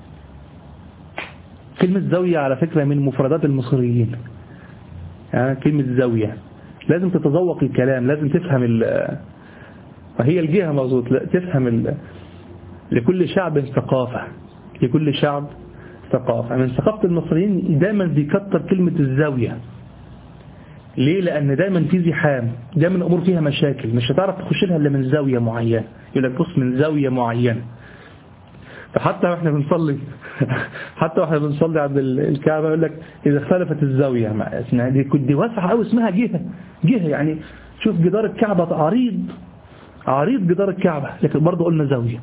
كلمة زاوية على فكرة من مفردات المصريين، يعني كلمة زاوية لازم تتذوق الكلام، لازم تفهم ال فهي الجهة مظبوط، لا تفهم ال... لكل شعب ثقافة، لكل شعب ثقافة. من ثقافة المصريين دايما بيكتر كلمة الزاوية. ليه؟ لأن دايما في زحام، دايما الأمور فيها مشاكل، مش هتعرف تخش لها إلا من زاوية معينة، يقول لك بص من زاوية معينة. فحتى واحنا بنصلي حتى واحنا بنصلي عند الكعبة يقول لك إذا اختلفت الزاوية، اسمها دي كنت واسعة أو اسمها جهة جهة يعني شوف جدار الكعبة عريض عريض جدار الكعبة، لكن برضه قلنا زاوية.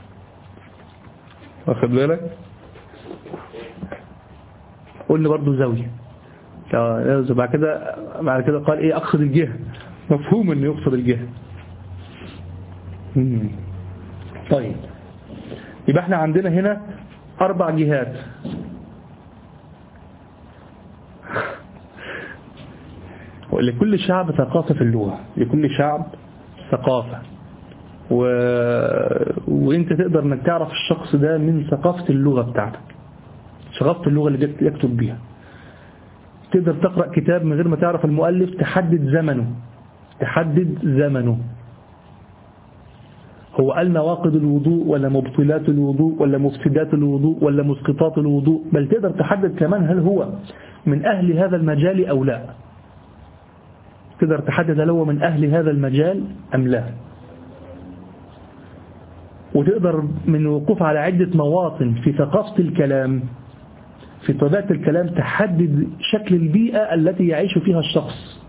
واخد بالك؟ قلنا برضه زاوية. بعد كده بعد كده قال ايه؟ اقصد الجهة. مفهوم انه يقصد الجهة. طيب، يبقى احنا عندنا هنا اربع جهات. ولكل شعب ثقافة في اللغة، لكل شعب ثقافة، و... وانت تقدر انك تعرف الشخص ده من ثقافة اللغة بتاعتك، ثقافة اللغة اللي يكتب بيها. تقدر تقرأ كتاب من غير ما تعرف المؤلف، تحدد زمنه تحدد زمنه هو قال نواقض الوضوء ولا مبطلات الوضوء ولا مفسدات الوضوء ولا مسقطات الوضوء، بل تقدر تحدد كمان هل هو من أهل هذا المجال أو لا. تقدر تحدد هل هو من أهل هذا المجال أم لا. وتقدر من وقوف على عدة مواطن في ثقافة الكلام، في طبيعة الكلام، تحدد شكل البيئة التي يعيش فيها الشخص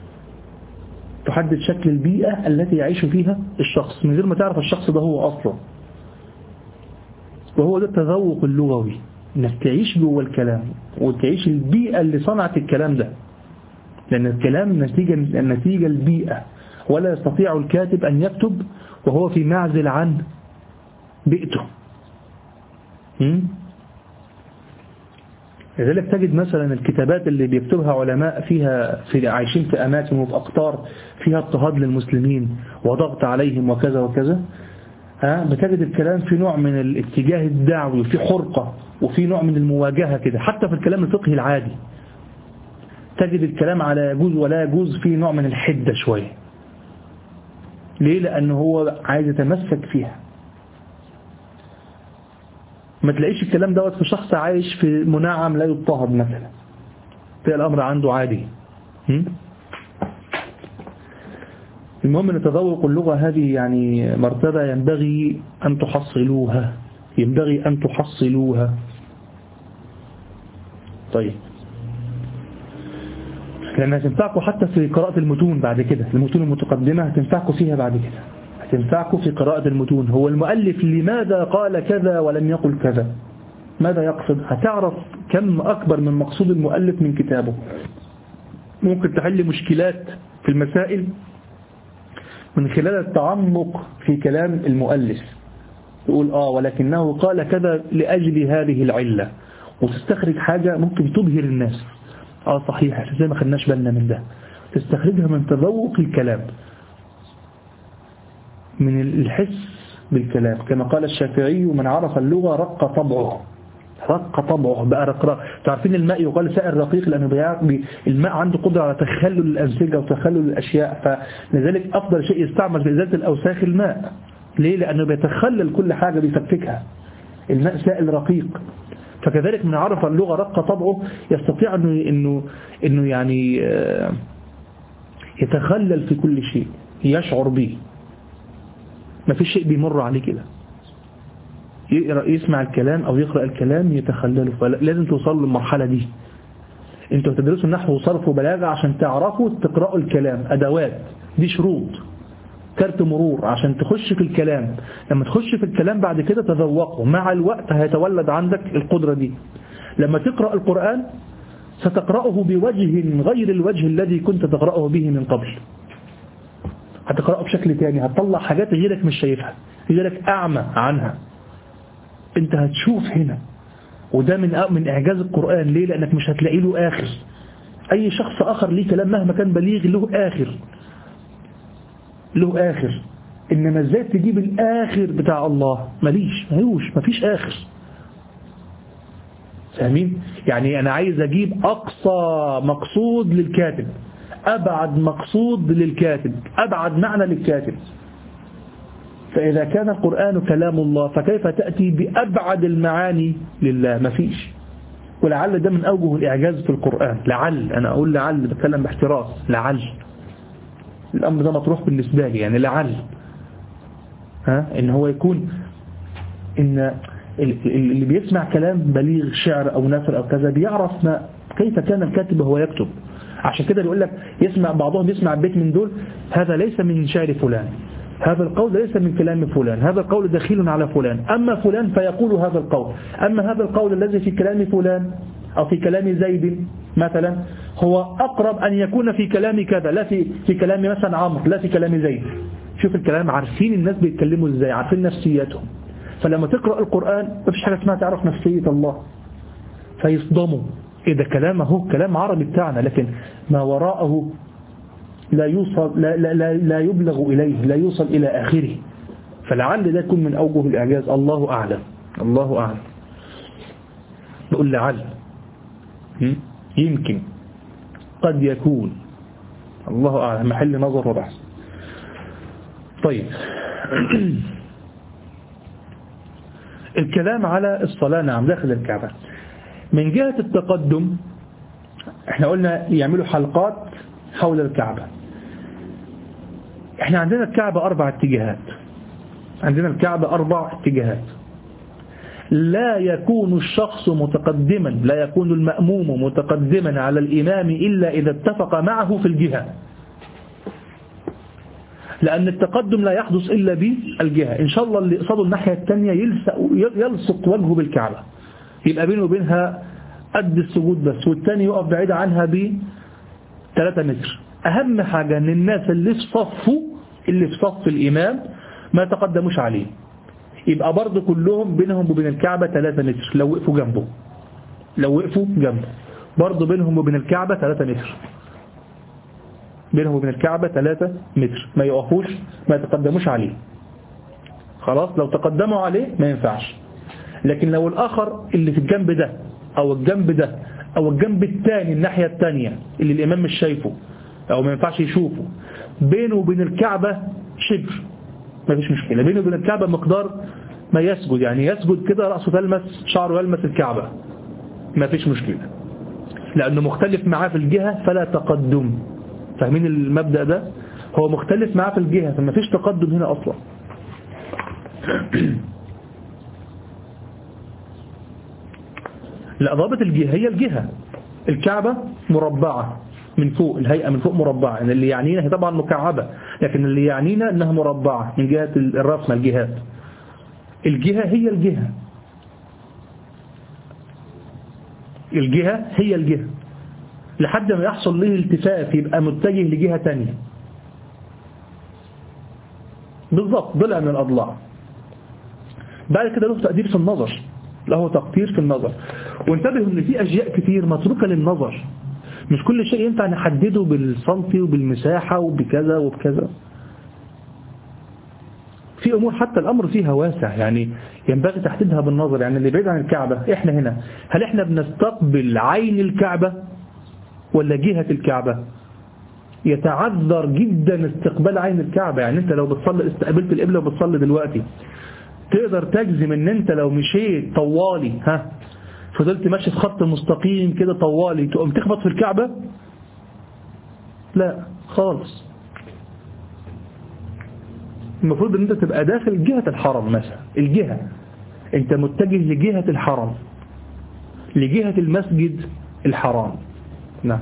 تحدد شكل البيئة التي يعيش فيها الشخص من غير ما تعرف الشخص ده هو أصلا. وهو ده التذوق اللغوي، انك تعيش جوه الكلام وتعيش البيئة اللي صنعت الكلام ده، لأن الكلام نتيجة النتيجة البيئة، ولا يستطيع الكاتب أن يكتب وهو في معزل عن بيئته. لذلك تجد مثلا الكتابات اللي بيكتبها علماء فيها في عايشين في أماكن وفي أقطار فيها اضطهاد للمسلمين وضغط عليهم وكذا وكذا، ها بتجد الكلام في نوع من الاتجاه الدعوي وفي حرقة وفي نوع من المواجهة كده. حتى في الكلام الفقهي العادي تجد الكلام على يجوز ولا يجوز في نوع من الحدة شوية. ليه؟ لأنه هو عايز يتمسك فيها. ما تلاقيش الكلام دوت في شخص عايش في منعم لا يضطهد مثلا، تلاقي الأمر عنده عادي. المهم أن تذوق اللغة هذه يعني مرتبة ينبغي أن تحصلوها ينبغي أن تحصلوها. طيب، لأنها هتنفعكم حتى في قراءة المتون بعد كده، المتون المتقدمة هتنفعكم فيها بعد كده، هتنفعكم في قراءة المتون. هو المؤلف لماذا قال كذا ولم يقل كذا، ماذا يقصد؟ هتعرف كم أكبر من مقصود المؤلف من كتابه. ممكن تحل مشكلات في المسائل من خلال التعمق في كلام المؤلف، تقول آه ولكنه قال كذا لأجل هذه العلة، وتستخرج حاجة ممكن تبهر الناس. آه صحيح، زي ما خدناش بالنا من ده. تستخرجها من تذوق الكلام، من الحس بالكلام، كما قال الشافعي: من عرف اللغة رق طبعه. رق طبعه بقى رقراق. تعرفين الماء يقال سائل رقيق لأنه الماء عنده قدرة على تخلل الأنسجة وتخلل الأشياء، فلذلك أفضل شيء يستعمل في إزالة الأوساخ الماء. ليه؟ لأنه بيتخلل كل حاجة بيفككها. الماء سائل رقيق. فكذلك من عرف اللغة رق طبعه يستطيع أنه, إنه, إنه يعني يتخلل في كل شيء، يشعر به. ما في شيء بيمر عليه كده، يسمع الكلام أو يقرأ الكلام يتخلله. فلازم توصلوا للمرحلة دي. انتوا تدرسوا النحو وصرف وبلاغة عشان تعرفوا تقرأوا الكلام، أدوات دي شروط، كارت مرور عشان تخش في الكلام. لما تخش في الكلام بعد كده تذوقه، مع الوقت هيتولد عندك القدرة دي. لما تقرأ القرآن ستقرأه بوجه غير الوجه الذي كنت تقرأه به من قبل. هتقرأه بشكل تاني، هتطلع حاجات غيرك مش شايفها، غيرك أعمى عنها، انت هتشوف هنا. وده من من إعجاز القرآن. ليه؟ لأنك مش هتلاقي له آخر. أي شخص آخر ليه كلام مهما كان بليغ له آخر، له آخر. إنما ازاي تجيب الآخر بتاع الله؟ مليش ملوش مفيش آخر. فاهمين؟ يعني أنا عايز أجيب أقصى مقصود للكاتب، أبعد مقصود للكاتب، أبعد معنى للكاتب. فإذا كان القرآن كلام الله فكيف تأتي بأبعد المعاني لله؟ مفيش. ولعل ده من أوجه الإعجاز في القرآن. لعل، أنا أقول لعل، بتكلم باحتراس، لعل الأمر ده مطروح بالنسبة لي، يعني لعل ها إن هو يكون إن اللي بيسمع كلام بليغ، شعر أو نثر أو كذا، بيعرف ما كيف كان الكاتب وهو يكتب. عشان كده بيقول لك يسمع بعضهم يسمع بيت من دول، هذا ليس من شعر فلان، هذا القول ليس من كلام فلان، هذا القول دخيل على فلان، أما فلان فيقول هذا القول، أما هذا القول الذي في كلام فلان أو في كلام زيد مثلا هو أقرب أن يكون في كلام كذا، لا في في كلام مثلا عمرو، لا في كلام زيد. شوف الكلام، عارفين الناس بيتكلموا ازاي، عارفين نفسياتهم. فلما تقرأ القرآن مفيش حاجة اسمها تعرف نفسية الله، فيصدموا. إيه ده؟ كلام اهو كلام عربي بتاعنا، لكن ما وراءه لا يوصل، لا, لا, لا, لا يبلغ إليه، لا يوصل إلى آخره. فلعل ده يكون من أوجه الإعجاز. الله أعلم، الله أعلم. نقول لعل، يمكن، قد يكون، الله أعلم، محل نظر وبحث. طيب الكلام على الصلاة، نعم، داخل الكعبة. من جهة التقدم احنا قلنا يعملوا حلقات حول الكعبة. احنا عندنا الكعبة أربع اتجاهات، عندنا الكعبة أربع اتجاهات. لا يكون الشخص متقدما، لا يكون المأموم متقدما على الإمام إلا إذا اتفق معه في الجهة، لأن التقدم لا يحدث إلا بالجهة. إن شاء الله اللي قصده الناحية الثانية يلصق وجهه بالكعبة، يبقى بينه وبينها قد السجود بس، والثاني يقف بعيد عنها بثلاثة متر. أهم حاجة أن الناس اللي في صفه، اللي في صف الإمام ما تقدموش عليه، يبقى برضه كلهم بينهم وبين الكعبة ثلاثة متر. لو وقفوا جنبه، لو وقفوا جنبه برضه بينهم وبين الكعبة ثلاثة متر، بينهم وبين الكعبة ثلاثة متر، ما يقفوش، ما يتقدموش عليه. خلاص، لو تقدموا عليه ما ينفعش. لكن لو الآخر اللي في الجنب ده أو الجنب ده أو الجنب الثاني، الناحية الثانية اللي الإمام مش شايفه أو ما ينفعش يشوفه، بينه وبين الكعبة شبر، ما فيش مشكلة. بينه وبين الكعبة مقدار ما يسجد، يعني يسجد كده رأسه تلمس، شعره يلمس الكعبة، ما فيش مشكلة، لأنه مختلف معاه في الجهة فلا تقدم. فاهمين المبدأ ده؟ هو مختلف معاه في الجهة فما فيش تقدم هنا أصلا. لا، ضابط الجهة هي الجهة. الكعبة مربعة من فوق، الهيئة من فوق مربعة، يعني اللي يعنينا هي طبعا مكعبة، لكن اللي يعنينا انها مربعة من جهة الرسمة، الجهات. الجهة هي الجهة. الجهة هي الجهة لحد ما يحصل له التفاف يبقى متجه لجهة تانية بالضبط ضلع من الأضلاع. بعد كده له تقدير في النظر، له تقدير في النظر. وانتبهوا ان في أشياء كتير متروكة للنظر، مش كل شيء ينفع نحدده بالسنتي وبالمساحة وبكذا وبكذا. في أمور حتى الأمر فيها واسع، يعني ينبغي تحديدها بالنظر. يعني اللي بعيد عن الكعبة إحنا هنا، هل إحنا بنستقبل عين الكعبة ولا جهة الكعبة؟ يتعذر جدا استقبال عين الكعبة. يعني أنت لو بتصلي استقبلت القبلة وبتصلي دلوقتي، تقدر تجزم ان انت لو مشيت طوالي ها فضلت ماشي في خط مستقيم كده طوالي تقوم تخبط في الكعبة؟ لا خالص. المفروض ان انت تبقى داخل جهة الحرم مثلا، الجهة انت متجه لجهة الحرم، لجهة المسجد الحرام. نعم.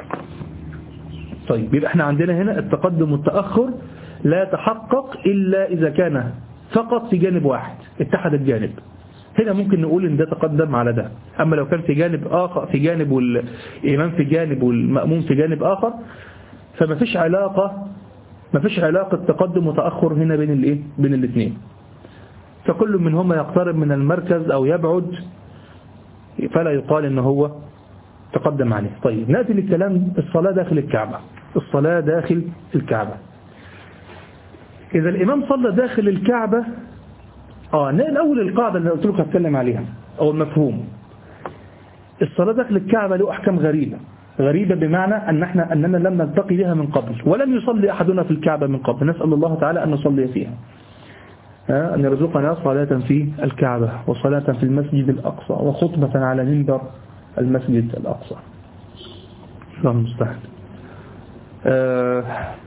طيب يبقى احنا عندنا هنا التقدم والتأخر لا يتحقق إلا إذا كان فقط في جانب واحد، اتحد الجانب. هنا ممكن نقول ان ده تقدم على ده. اما لو كان في جانب اخر، في جانب والامام في جانب والمأموم في جانب اخر، فما فيش علاقة ما فيش علاقة تقدم وتأخر هنا بين الايه بين الاثنين. فكل منهما يقترب من المركز او يبعد، فلا يقال ان هو تقدم عليه. طيب نأتي للكلام الصلاة داخل الكعبة. الصلاة داخل الكعبة، إذا الإمام صلى داخل الكعبة، آه الأول القاعدة اللي قلت لك هتكلم عليها أو المفهوم. الصلاة داخل الكعبة له أحكام غريبة، غريبة بمعنى أن احنا أننا لم نلتقي بها من قبل، ولم يصلي أحدنا في الكعبة من قبل. نسأل الله تعالى أن نصلي فيها، أن يرزقنا صلاة في الكعبة وصلاة في المسجد الأقصى وخطبة على منبر المسجد الأقصى. الله المستعان. آه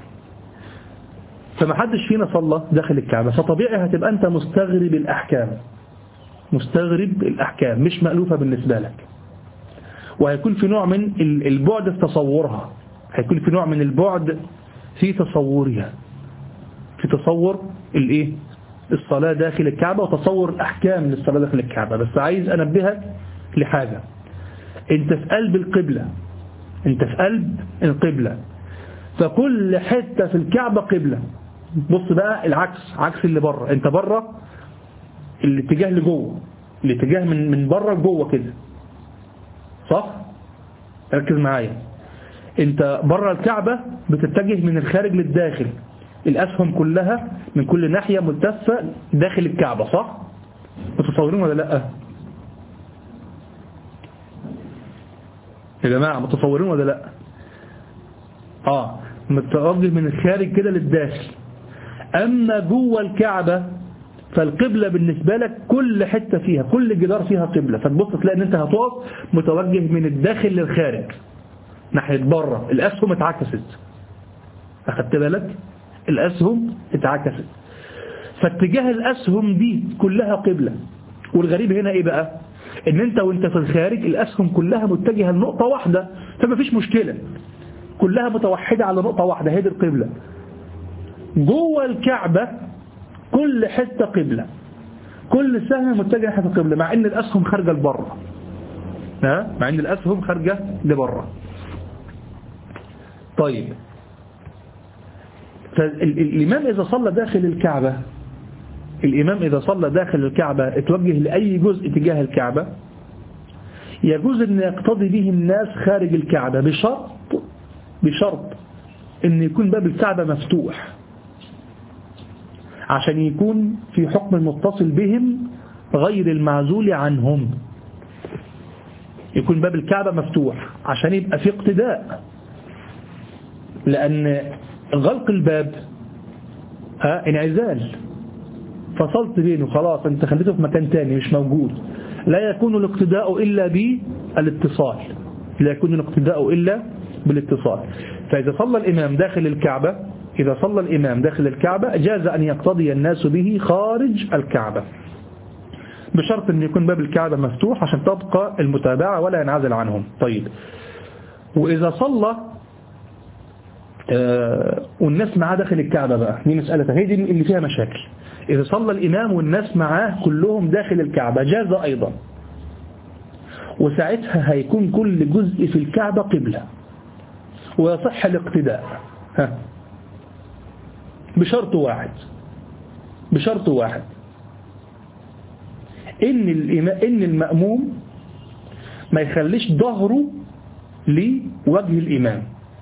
فما حدش فينا صلى داخل الكعبة، فطبيعي هتبقى أنت مستغرب الأحكام، مستغرب الأحكام مش مألوفة بالنسبة لك، وهيكون في نوع من البعد في تصورها، هيكون في نوع من البعد في تصورها، في تصور الايه الصلاة داخل الكعبة وتصور الأحكام للصلاة داخل الكعبة. بس عايز أنبهك لحاجة، انت في قلب القبلة، انت في قلب القبلة، فكل حتة في الكعبة قبلة. بص بقى العكس، عكس اللي بره، انت بره الاتجاه لجوه، الاتجاه من من بره لجوه كده، صح؟ ركز معايا، انت بره الكعبة بتتجه من الخارج للداخل، الأسهم كلها من كل ناحية ملتفة داخل الكعبة، صح؟ متصورين ولا لا يا جماعة؟ متصورين ولا لا؟ اه متوجه من الخارج كده للداخل. أما جوه الكعبة فالقبلة بالنسبة لك كل حتة فيها، كل جدار فيها قبلة، فتبص تلاقي ان انت هتقف متوجه من الداخل للخارج ناحية بره. الأسهم اتعكست، أخدت بالك؟ الأسهم اتعكست، فاتجاه الأسهم دي كلها قبلة. والغريب هنا ايه بقى؟ ان انت وانت في الخارج الأسهم كلها متجهة لنقطة واحدة، فما فيش مشكلة، كلها متوحدة على نقطة واحدة، هي دي القبلة. جوه الكعبة كل حتة قبلة، كل سهم متجه ناحية القبلة، مع ان الأسهم خارجة لبره، ها مع ان الأسهم خارجة لبره. طيب فالإمام إذا صلى داخل الكعبة، الإمام إذا صلى داخل الكعبة اتوجه لأي جزء تجاه الكعبة، يجوز أن يقتضي به الناس خارج الكعبة بشرط بشرط أن يكون باب الكعبة مفتوح، عشان يكون في حكم المتصل بهم غير المعزول عنهم. يكون باب الكعبة مفتوح عشان يبقى في اقتداء، لأن غلق الباب ها انعزال، فصلت بينه خلاص، انت خليته في مكان تاني مش موجود. لا يكون الاقتداء إلا بالاتصال، لا يكون الاقتداء إلا بالاتصال. فإذا صلى الإمام داخل الكعبة، إذا صلى الإمام داخل الكعبة جاز أن يقتضي الناس به خارج الكعبة، بشرط أن يكون باب الكعبة مفتوح عشان تبقى المتابعة ولا ينعزل عنهم. طيب وإذا صلى آه والناس معاه داخل الكعبة بقى، دي مسألة هي دي اللي فيها مشاكل. إذا صلى الإمام والناس معاه كلهم داخل الكعبة جاز أيضا، وساعتها هيكون كل جزء في الكعبة قبلة ويصح الاقتداء. ها بشرط واحد بشرط واحد إن إن المأموم ما يخليش ظهره لوجه الإمام.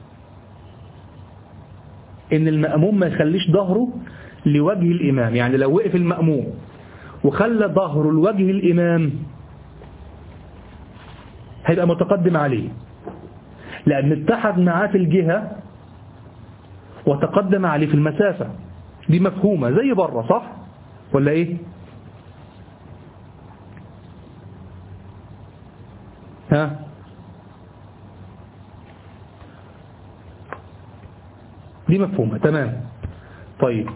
إن المأموم ما يخليش ظهره لوجه الإمام، يعني لو وقف المأموم وخلى ظهره لوجه الإمام هيبقى متقدم عليه، لأن اتحد معاه في الجهة وتقدم عليه في المسافة. دي مفهومة زي بره، صح ولا إيه؟ ها دي مفهومة تمام. طيب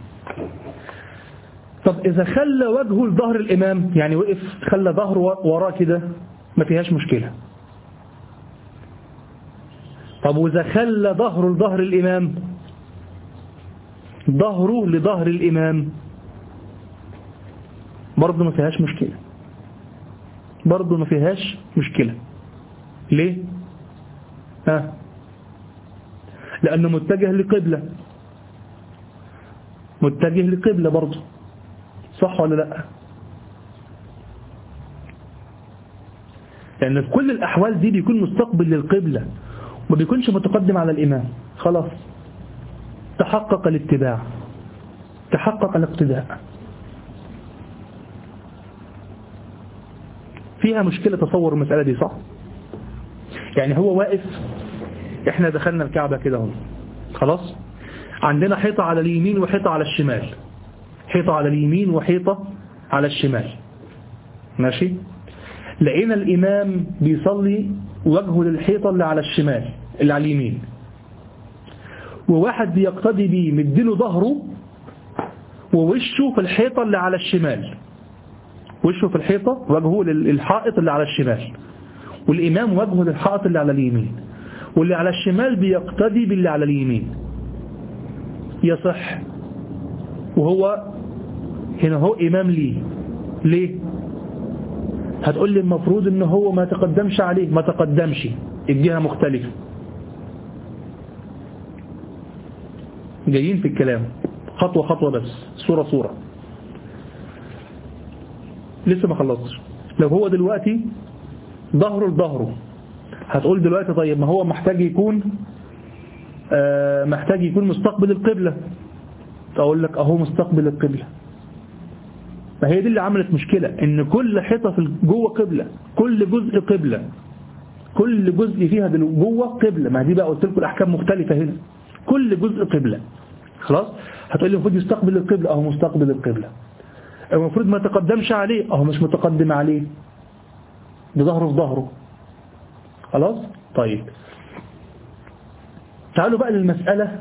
طب إذا خلى وجهه لظهر الإمام، يعني وقف خلى ظهره وراه كده، ما فيهاش مشكلة. طب وإذا خلى ظهره لظهر الإمام، ظهره لظهر الإمام، برضه ما فيهاش مشكلة، برضه ما فيهاش مشكلة. ليه؟ ها لأنه متجه لقبلة، متجه لقبلة برضه، صح ولا لا؟ لأن في كل الأحوال دي بيكون مستقبل للقبلة وما بيكونش متقدم على الإمام. خلاص تحقق الاتباع، تحقق الاقتداء. فيها مشكلة تصور المسألة دي، صح؟ يعني هو واقف، احنا دخلنا الكعبة كده اهو، خلاص عندنا حيطة على اليمين وحيطة على الشمال، حيطة على اليمين وحيطة على الشمال، ماشي. لقينا الإمام بيصلي وجهه للحيطة اللي على الشمال اللي على اليمين، وواحد بيقتدي بيه مديله ظهره ووشه في الحيطة اللي على الشمال، وشه في الحيطة وجهه للحائط اللي على الشمال، والإمام وجهه للحائط اللي على اليمين، واللي على الشمال بيقتدي باللي على اليمين. يصح، وهو هنا هو إمام ليه. ليه؟ هتقول لي المفروض ان هو ما تقدمش عليه، ما تقدمش، الجهة مختلفة. جايين في الكلام خطوة خطوة بس، صورة صورة، لسه ما خلصتش. لو هو دلوقتي ظهره لظهره، هتقول دلوقتي طيب ما هو محتاج يكون آه محتاج يكون مستقبل القبلة. اقول لك اهو مستقبل القبلة. ما هي دي اللي عملت مشكلة، ان كل حيطة في جوه قبلة، كل جزء قبلة، كل جزء فيها جوه قبلة. ما دي بقى قلت لكم الاحكام مختلفة هنا، كل جزء قبلة. خلاص هتقول لي المفروض يستقبل القبلة، اهو مستقبل القبلة. المفروض ما تقدمش عليه، اهو مش متقدم عليه، بظهره في ظهره. خلاص طيب تعالوا بقى للمسألة.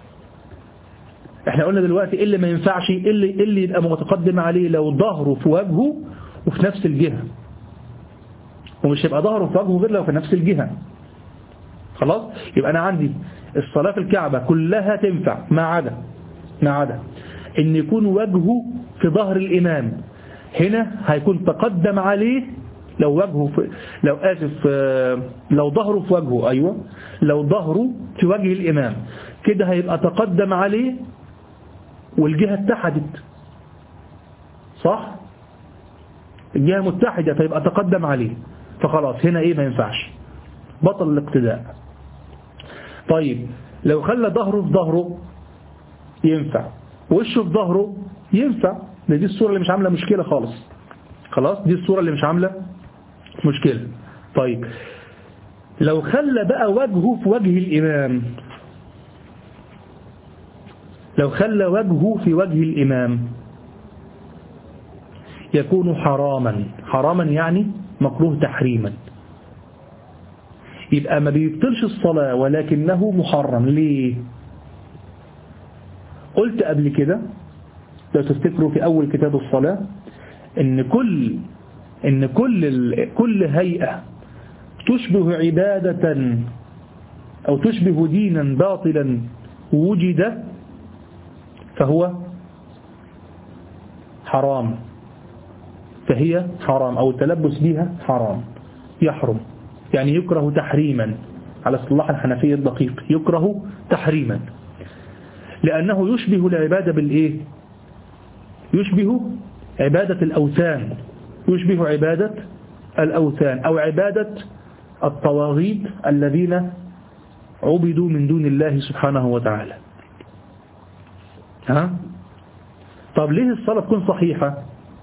احنا قلنا دلوقتي ايه اللي ما ينفعش، ايه اللي, إيه اللي يبقى متقدم عليه لو ظهره في وجهه وفي نفس الجهة، ومش يبقى ظهره في وجهه غير لو في نفس الجهة. خلاص يبقى انا عندي الصلاة في الكعبة كلها تنفع ما عدا ما عدا ان يكون وجهه في ظهر الامام. هنا هيكون تقدم عليه لو وجهه في لو اسف لو ظهره في وجهه، ايوه لو ظهره في وجه الامام كده هيبقى تقدم عليه والجهة اتحدت، صح؟ الجهة متحدة فيبقى تقدم عليه، فخلاص هنا ايه ما ينفعش، بطل الاقتداء. طيب لو خلى ظهره في ظهره ينفع، وشه في ظهره ينفع. دي الصورة اللي مش عاملة مشكلة خالص. خلاص دي الصورة اللي مش عاملة مشكلة. طيب لو خلى بقى وجهه في وجه الإمام، لو خلى وجهه في وجه الإمام يكون حراما. حراما يعني مكروه تحريما، يبقى ما بيبطلش الصلاة ولكنه محرم. ليه؟ قلت قبل كده لو تفتكروا في أول كتاب الصلاة إن كل إن كل كل هيئة تشبه عبادة أو تشبه دينا باطلا وجد فهو حرام، فهي حرام، أو التلبس بها حرام. يحرم، يعني يكره تحريما على اصطلاح الحنفية الدقيق، يكره تحريما لأنه يشبه العبادة بالإيه؟ يشبه عبادة الأوثان، يشبه عبادة الأوثان أو عبادة الطواغيت الذين عبدوا من دون الله سبحانه وتعالى. ها؟ طب ليه الصلاة تكون صحيحة؟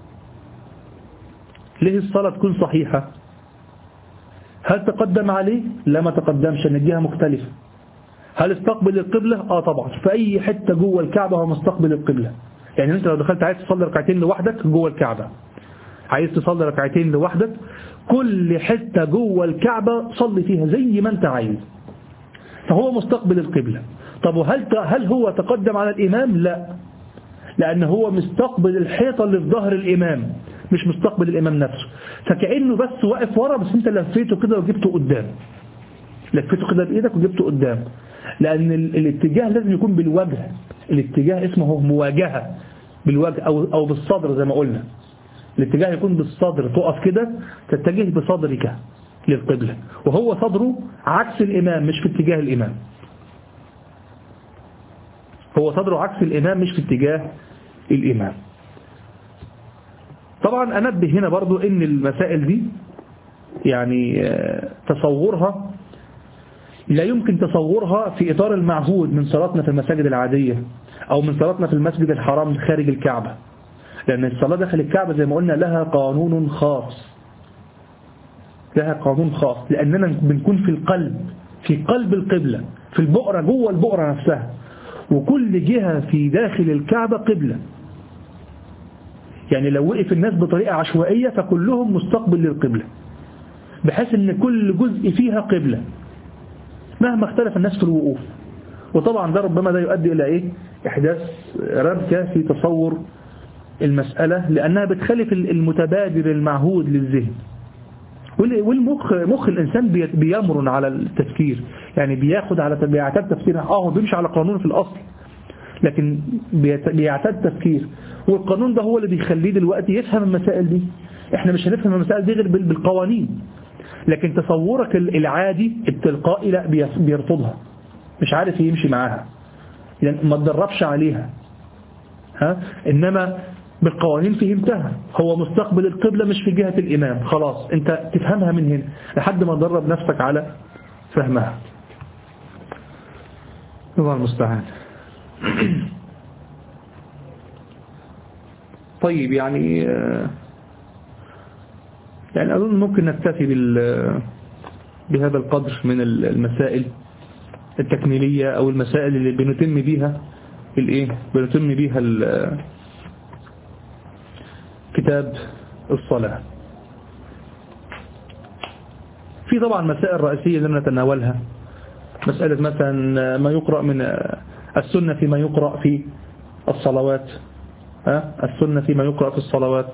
ليه الصلاة تكون صحيحة؟ هل تقدم عليه؟ لا ما تقدمش، ان الجهة مختلفة. هل استقبل القبلة؟ اه طبعا، في اي حتة جوه الكعبة هو مستقبل القبلة. يعني انت لو دخلت عايز تصلي ركعتين لوحدك جوه الكعبة، عايز تصلي ركعتين لوحدك، كل حتة جوه الكعبة صلي فيها زي ما انت عايز، فهو مستقبل القبلة. طب وهل هل هو تقدم على الإمام؟ لا، لأن هو مستقبل الحيطة اللي في ظهر الإمام، مش مستقبل الإمام نفسه. فكأنه بس واقف ورا، بس انت لفيته كده وجبته قدام، لفيته كده بإيدك وجبته قدام، لأن الاتجاه لازم يكون بالوجه. الاتجاه اسمه مواجهة بالوجه أو أو بالصدر زي ما قلنا. الاتجاه يكون بالصدر، تقف كده تتجه بصدرك للقبلة، وهو صدره عكس الإمام مش في اتجاه الإمام. هو صدره عكس الإمام مش في اتجاه الإمام. طبعا أنبه هنا برضو إن المسائل دي يعني تصورها لا يمكن تصورها في إطار المعهود من صلاتنا في المساجد العادية أو من صلاتنا في المسجد الحرام خارج الكعبة، لأن الصلاة داخل الكعبة زي ما قلنا لها قانون خاص، لها قانون خاص، لأننا بنكون في القلب، في قلب القبلة، في البؤرة، جوه البؤرة نفسها، وكل جهة في داخل الكعبة قبلة. يعني لو وقف الناس بطريقة عشوائية فكلهم مستقبل للقبلة، بحيث ان كل جزء فيها قبلة مهما اختلف الناس في الوقوف. وطبعا ده ربما ده يؤدي الى ايه؟ احداث ربكة في تصور المسألة، لانها بتخالف المتبادر المعهود للذهن. والمخ مخ الانسان بيمرن على التفكير، يعني بياخد على بيعتاد تفكير، اه هو بيمشي على قانون في الاصل، لكن بيعتاد تفكير، والقانون ده هو اللي بيخليه دلوقتي يفهم المسائل دي. احنا مش هنفهم المسائل دي غير بالقوانين، لكن تصورك العادي التلقائي لا بيرفضها، مش عارف يمشي معاها، يعني ما تدربش عليها. ها؟ انما بالقوانين فهمتها، هو مستقبل القبلة مش في جهة الإمام، خلاص انت تفهمها من هنا لحد ما تدرب نفسك على فهمها. الله المستعان. طيب يعني يعني أظن ممكن نكتفي بهذا القدر من المسائل التكميلية أو المسائل اللي بنتم بيها الإيه بنتم بيها كتاب الصلاة. في طبعا مسائل رئيسية لم نتناولها، مسألة مثلا ما يقرأ من السنة فيما يقرأ في الصلوات، ها السنة فيما يقرأ في الصلوات،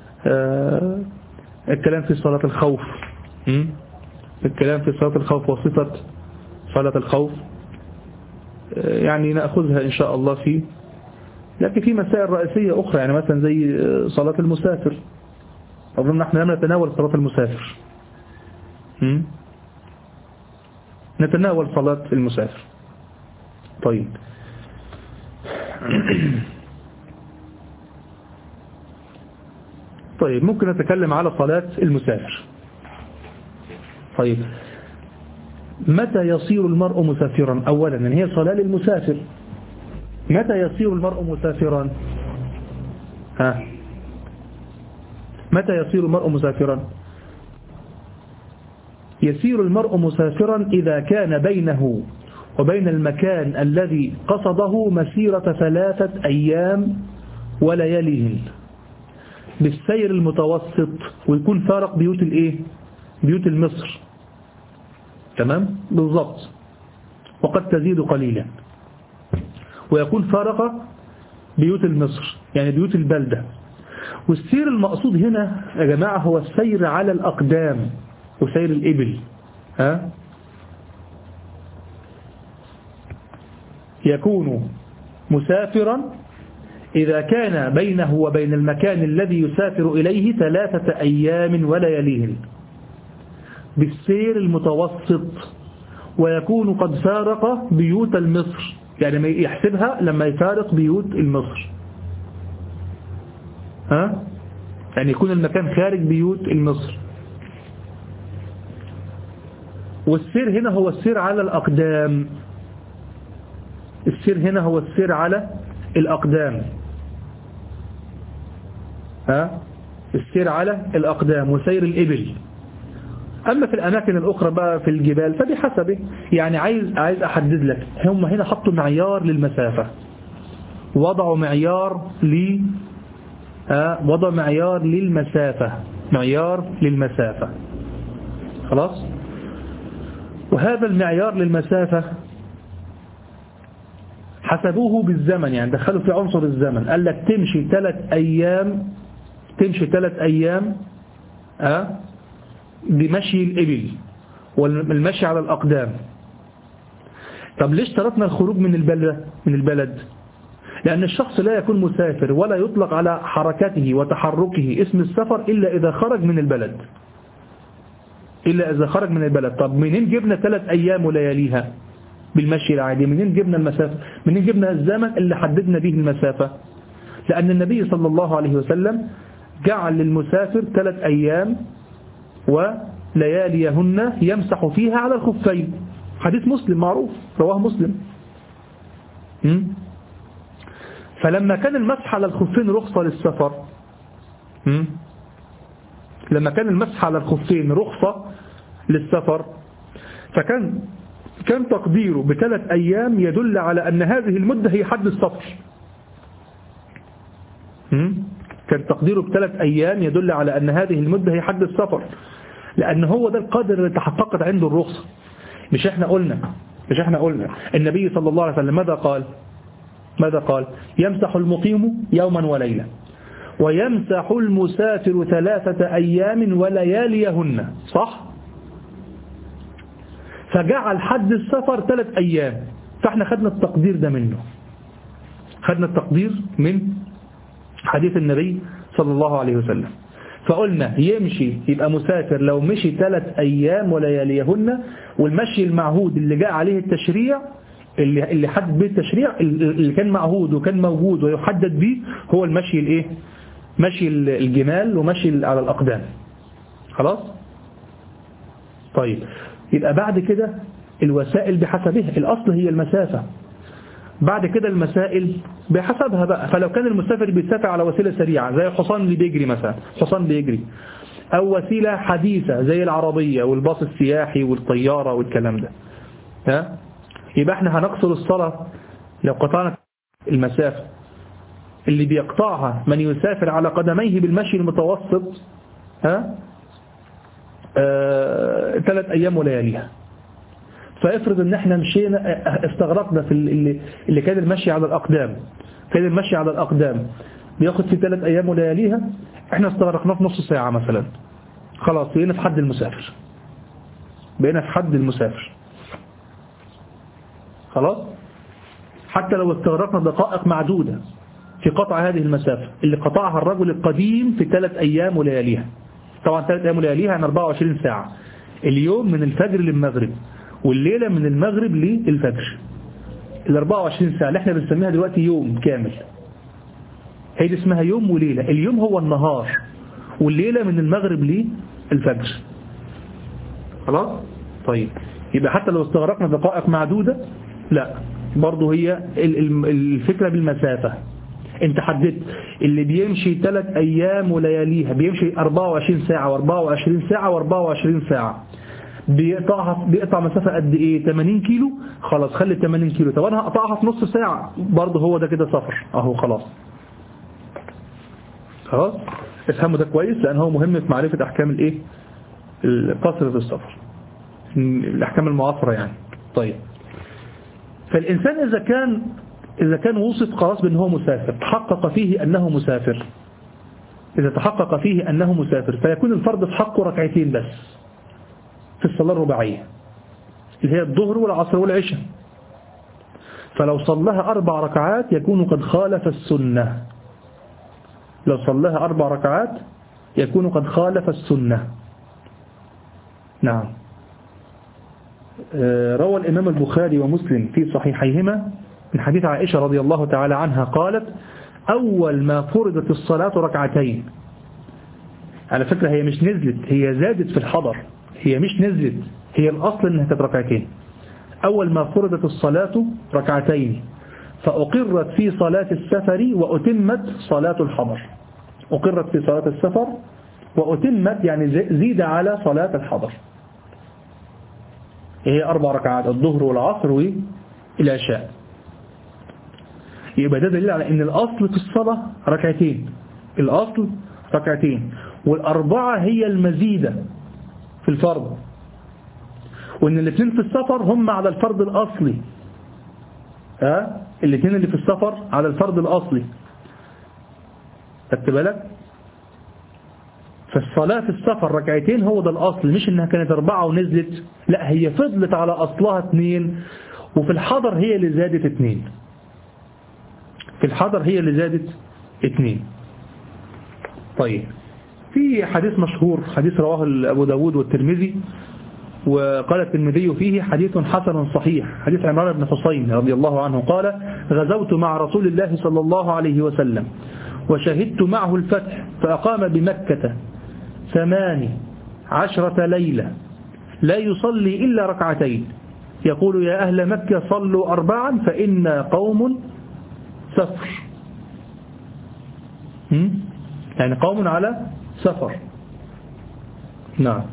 الكلام في صلاة الخوف، الكلام في صلاة الخوف وصفة صلاة الخوف، يعني نأخذها إن شاء الله فيه. لكن في مسائل رئيسية أخرى، يعني مثلا زي صلاة المسافر، أظن نحن لم نتناول صلاة المسافر، نتناول صلاة المسافر. طيب طيب ممكن نتكلم على صلاة المسافر. طيب متى يصير المرء مسافرا؟ أولا يعني هي صلاة للمسافر، متى يصير المرء مسافرا؟ ها متى يصير المرء مسافرا؟ يصير المرء مسافرا إذا كان بينه وبين المكان الذي قصده مسيرة ثلاثة أيام ولياليهن بالسير المتوسط، ويكون فارق بيوت الايه بيوت المصر، تمام بالضبط، وقد تزيد قليلا، ويكون فارق بيوت المصر يعني بيوت البلدة. والسير المقصود هنا يا جماعة هو السير على الأقدام وسير الإبل. ها يكون مسافرا إذا كان بينه وبين المكان الذي يسافر إليه ثلاثة أيام ولياليهن. بالسير المتوسط ويكون قد فارق بيوت المصر، يعني يحسبها لما يفارق بيوت المصر، ها؟ يعني يكون المكان خارج بيوت المصر. والسير هنا هو السير على الأقدام، السير هنا هو السير على الأقدام، ها؟ السير على الأقدام وسير الإبل. أما في الأماكن الأخرى بقى في الجبال فبحسبه، يعني عايز عايز أحدد لك، هم هنا حطوا معيار للمسافة، وضعوا معيار ل وضع معيار للمسافة، معيار للمسافة، خلاص. وهذا المعيار للمسافة حسبوه بالزمن، يعني دخلوا في عنصر الزمن، قال لك تمشي ثلاث أيام، تمشي ثلاث أيام أه بمشي الإبل والمشي على الأقدام. طب ليش اشترطنا الخروج من البلد من البلد؟ لأن الشخص لا يكون مسافر ولا يطلق على حركته وتحركه اسم السفر إلا إذا خرج من البلد، إلا إذا خرج من البلد. طب منين جبنا ثلاث أيام ولياليها بالمشي العادي؟ منين جبنا المسافة؟ منين جبنا الزمن اللي حددنا به المسافة؟ لأن النبي صلى الله عليه وسلم جعل للمسافر ثلاث أيام ولياليهن يمسح فيها على الخفين، حديث مسلم معروف رواه مسلم. م? فلما كان المسح على الخفين رخصة للسفر، م? لما كان المسح على الخفين رخصة للسفر، فكان كان تقديره بثلاث أيام يدل على أن هذه المدة هي حد السفر. م? كان تقديره بثلاث أيام يدل على أن هذه المدة هي حد السفر، لأن هو ده القدر اللي تحققت عنده الرخصة. مش احنا قلنا مش احنا قلنا النبي صلى الله عليه وسلم ماذا قال؟ ماذا قال؟ يمسح المقيم يوما وليلة ويمسح المسافر ثلاثة أيام ولياليهن، صح؟ فجعل حد السفر ثلاث أيام، فاحنا خدنا التقدير ده منه، خدنا التقدير من حديث النبي صلى الله عليه وسلم. فقلنا يمشي يبقى مسافر لو مشي ثلاث أيام ولياليهن، والمشي المعهود اللي جاء عليه التشريع اللي اللي حدد به التشريع اللي كان معهود وكان موجود ويحدد به هو المشي الايه؟ مشي الجمال ومشي على الأقدام، خلاص. طيب يبقى بعد كده الوسائل بحسبها، الأصل هي المسافة، بعد كده المسائل بحسبها بقى. فلو كان المسافر بيسافر على وسيلة سريعة زي الحصان اللي بيجري مثلا، حصان بيجري، أو وسيلة حديثة زي العربية والباص السياحي والطيارة والكلام ده، ها؟ يبقى احنا هنقصر الصلاة لو قطعنا المسافة اللي بيقطعها من يسافر على قدميه بالمشي المتوسط، ها؟ آه... ثلاث أيام ولياليها. فافرض ان احنا مشينا استغرقنا في اللي, اللي كان المشي على الأقدام، كان المشي على الأقدام بياخد في ثلاث أيام ولياليها، احنا استغرقناه في نص ساعة مثلا، خلاص بقينا في حد المسافر، بقينا في حد المسافر، خلاص. حتى لو استغرقنا دقائق معدودة في قطع هذه المسافة اللي قطعها الرجل القديم في ثلاث أيام ولياليها. طبعا ثلاث أيام ولياليها عن أربعة وعشرين ساعة، اليوم من الفجر للمغرب والليلة من المغرب للفجر، ال أربعة وعشرين ساعة اللي احنا بنسميها دلوقتي يوم كامل، هي دي اسمها يوم وليلة. اليوم هو النهار والليلة من المغرب للفجر، خلاص. طيب يبقى حتى لو استغرقنا دقائق معدودة لا، برضه هي الفكرة بالمسافة. انت حددت اللي بيمشي ثلاث أيام ولياليها بيمشي أربعة وعشرين ساعة وأربعة وعشرين ساعة وأربعة وعشرين ساعة، بيقطعها بيقطع مسافة قد ايه؟ ثمانين كيلو، خلاص خلي ثمانين كيلو. طب انا هقطعها في نص ساعة، برضه هو ده كده سفر اهو، خلاص خلاص. افهموا ده كويس لان هو مهم في معرفة احكام الايه؟ القصر في السفر، الاحكام المعاصرة يعني. طيب فالانسان اذا كان اذا كان وصف خلاص بان هو مسافر، تحقق فيه انه مسافر، اذا تحقق فيه انه مسافر فيكون الفرض في حقه ركعتين بس في الصلاة الرباعية اللي هي الظهر والعصر والعشاء. فلو صلىها أربع ركعات يكون قد خالف السنة، لو صلىها أربع ركعات يكون قد خالف السنة، نعم. روى الإمام البخاري ومسلم في صحيحيهما من حديث عائشة رضي الله تعالى عنها قالت أول ما فرضت الصلاة ركعتين. على فكرة هي مش نزلت، هي زادت في الحضر، هي مش نزلت، هي الأصل أنها كانت ركعتين. أول ما فرضت الصلاة ركعتين فأقرت في صلاة السفر وأتمت صلاة الحضر. أقرت في صلاة السفر وأتمت يعني زيد على صلاة الحضر. هي أربع ركعات، الظهر والعصر والعشاء. يبقى ده دليل على أن الأصل في الصلاة ركعتين، الأصل ركعتين، والأربعة هي المزيدة في الفرض، وأن الاثنين في السفر هم على الفرض الأصلي. ها الاثنين اللي في السفر على الفرض الأصلي. خدت بالك؟ فالصلاة في السفر ركعتين هو ده الأصل، مش إنها كانت أربعة ونزلت، لا هي فضلت على أصلها اثنين، وفي الحضر هي اللي زادت اثنين. في الحضر هي اللي زادت اثنين. طيب في حديث مشهور، حديث رواه أبو داود والترمذي، وقال الترمذي فيه حديث حسن صحيح، حديث عمران بن حسين رضي الله عنه قال غزوت مع رسول الله صلى الله عليه وسلم وشهدت معه الفتح فأقام بمكة ثمان عشرة ليلة لا يصلي إلا ركعتين يقول يا أهل مكة صلوا أربعا فإنا قوم سفر. يعني قوم على سفر. نعم.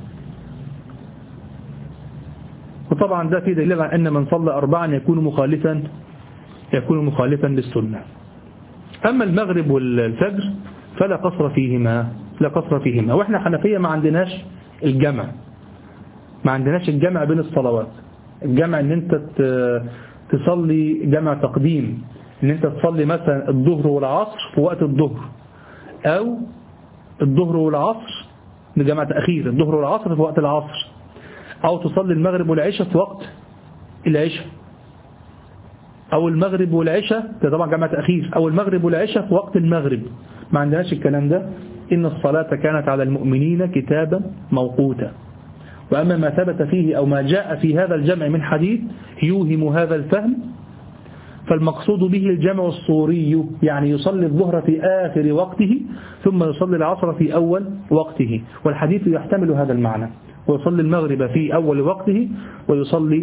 وطبعا ده في دليل على أن من صلى أربعا يكون مخالفا يكون مخالفا للسنة. أما المغرب والفجر فلا قصر فيهما، لا قصر فيهما. وإحنا حنفية ما عندناش الجمع، ما عندناش الجمع بين الصلوات. الجمع ان انت تصلي جمع تقديم، ان انت تصلي مثلا الظهر والعصر في وقت الظهر، او الظهر والعصر بجمع تأخير، الظهر والعصر في وقت العصر، او تصلي المغرب والعشاء في وقت العشاء، او المغرب والعشاء ده طبعا جمع تأخير، او المغرب والعشاء في وقت المغرب. ما عندناش الكلام ده. إن الصلاة كانت على المؤمنين كتابا موقوتا. وأما ما ثبت فيه أو ما جاء في هذا الجمع من حديث يوهم هذا الفهم فالمقصود به الجمع الصوري، يعني يصلي الظهر في آخر وقته ثم يصلي العصر في أول وقته، والحديث يحتمل هذا المعنى، ويصلي المغرب في أول وقته ويصلي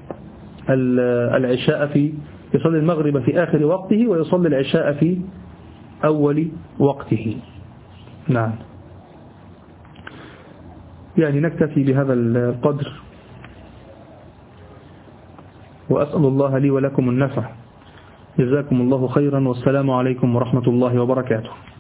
العشاء في يصلي المغرب في آخر وقته ويصلي العشاء في أول وقته. نعم. يعني نكتفي بهذا القدر، وأسأل الله لي ولكم النفع. جزاكم الله خيرا، والسلام عليكم ورحمة الله وبركاته.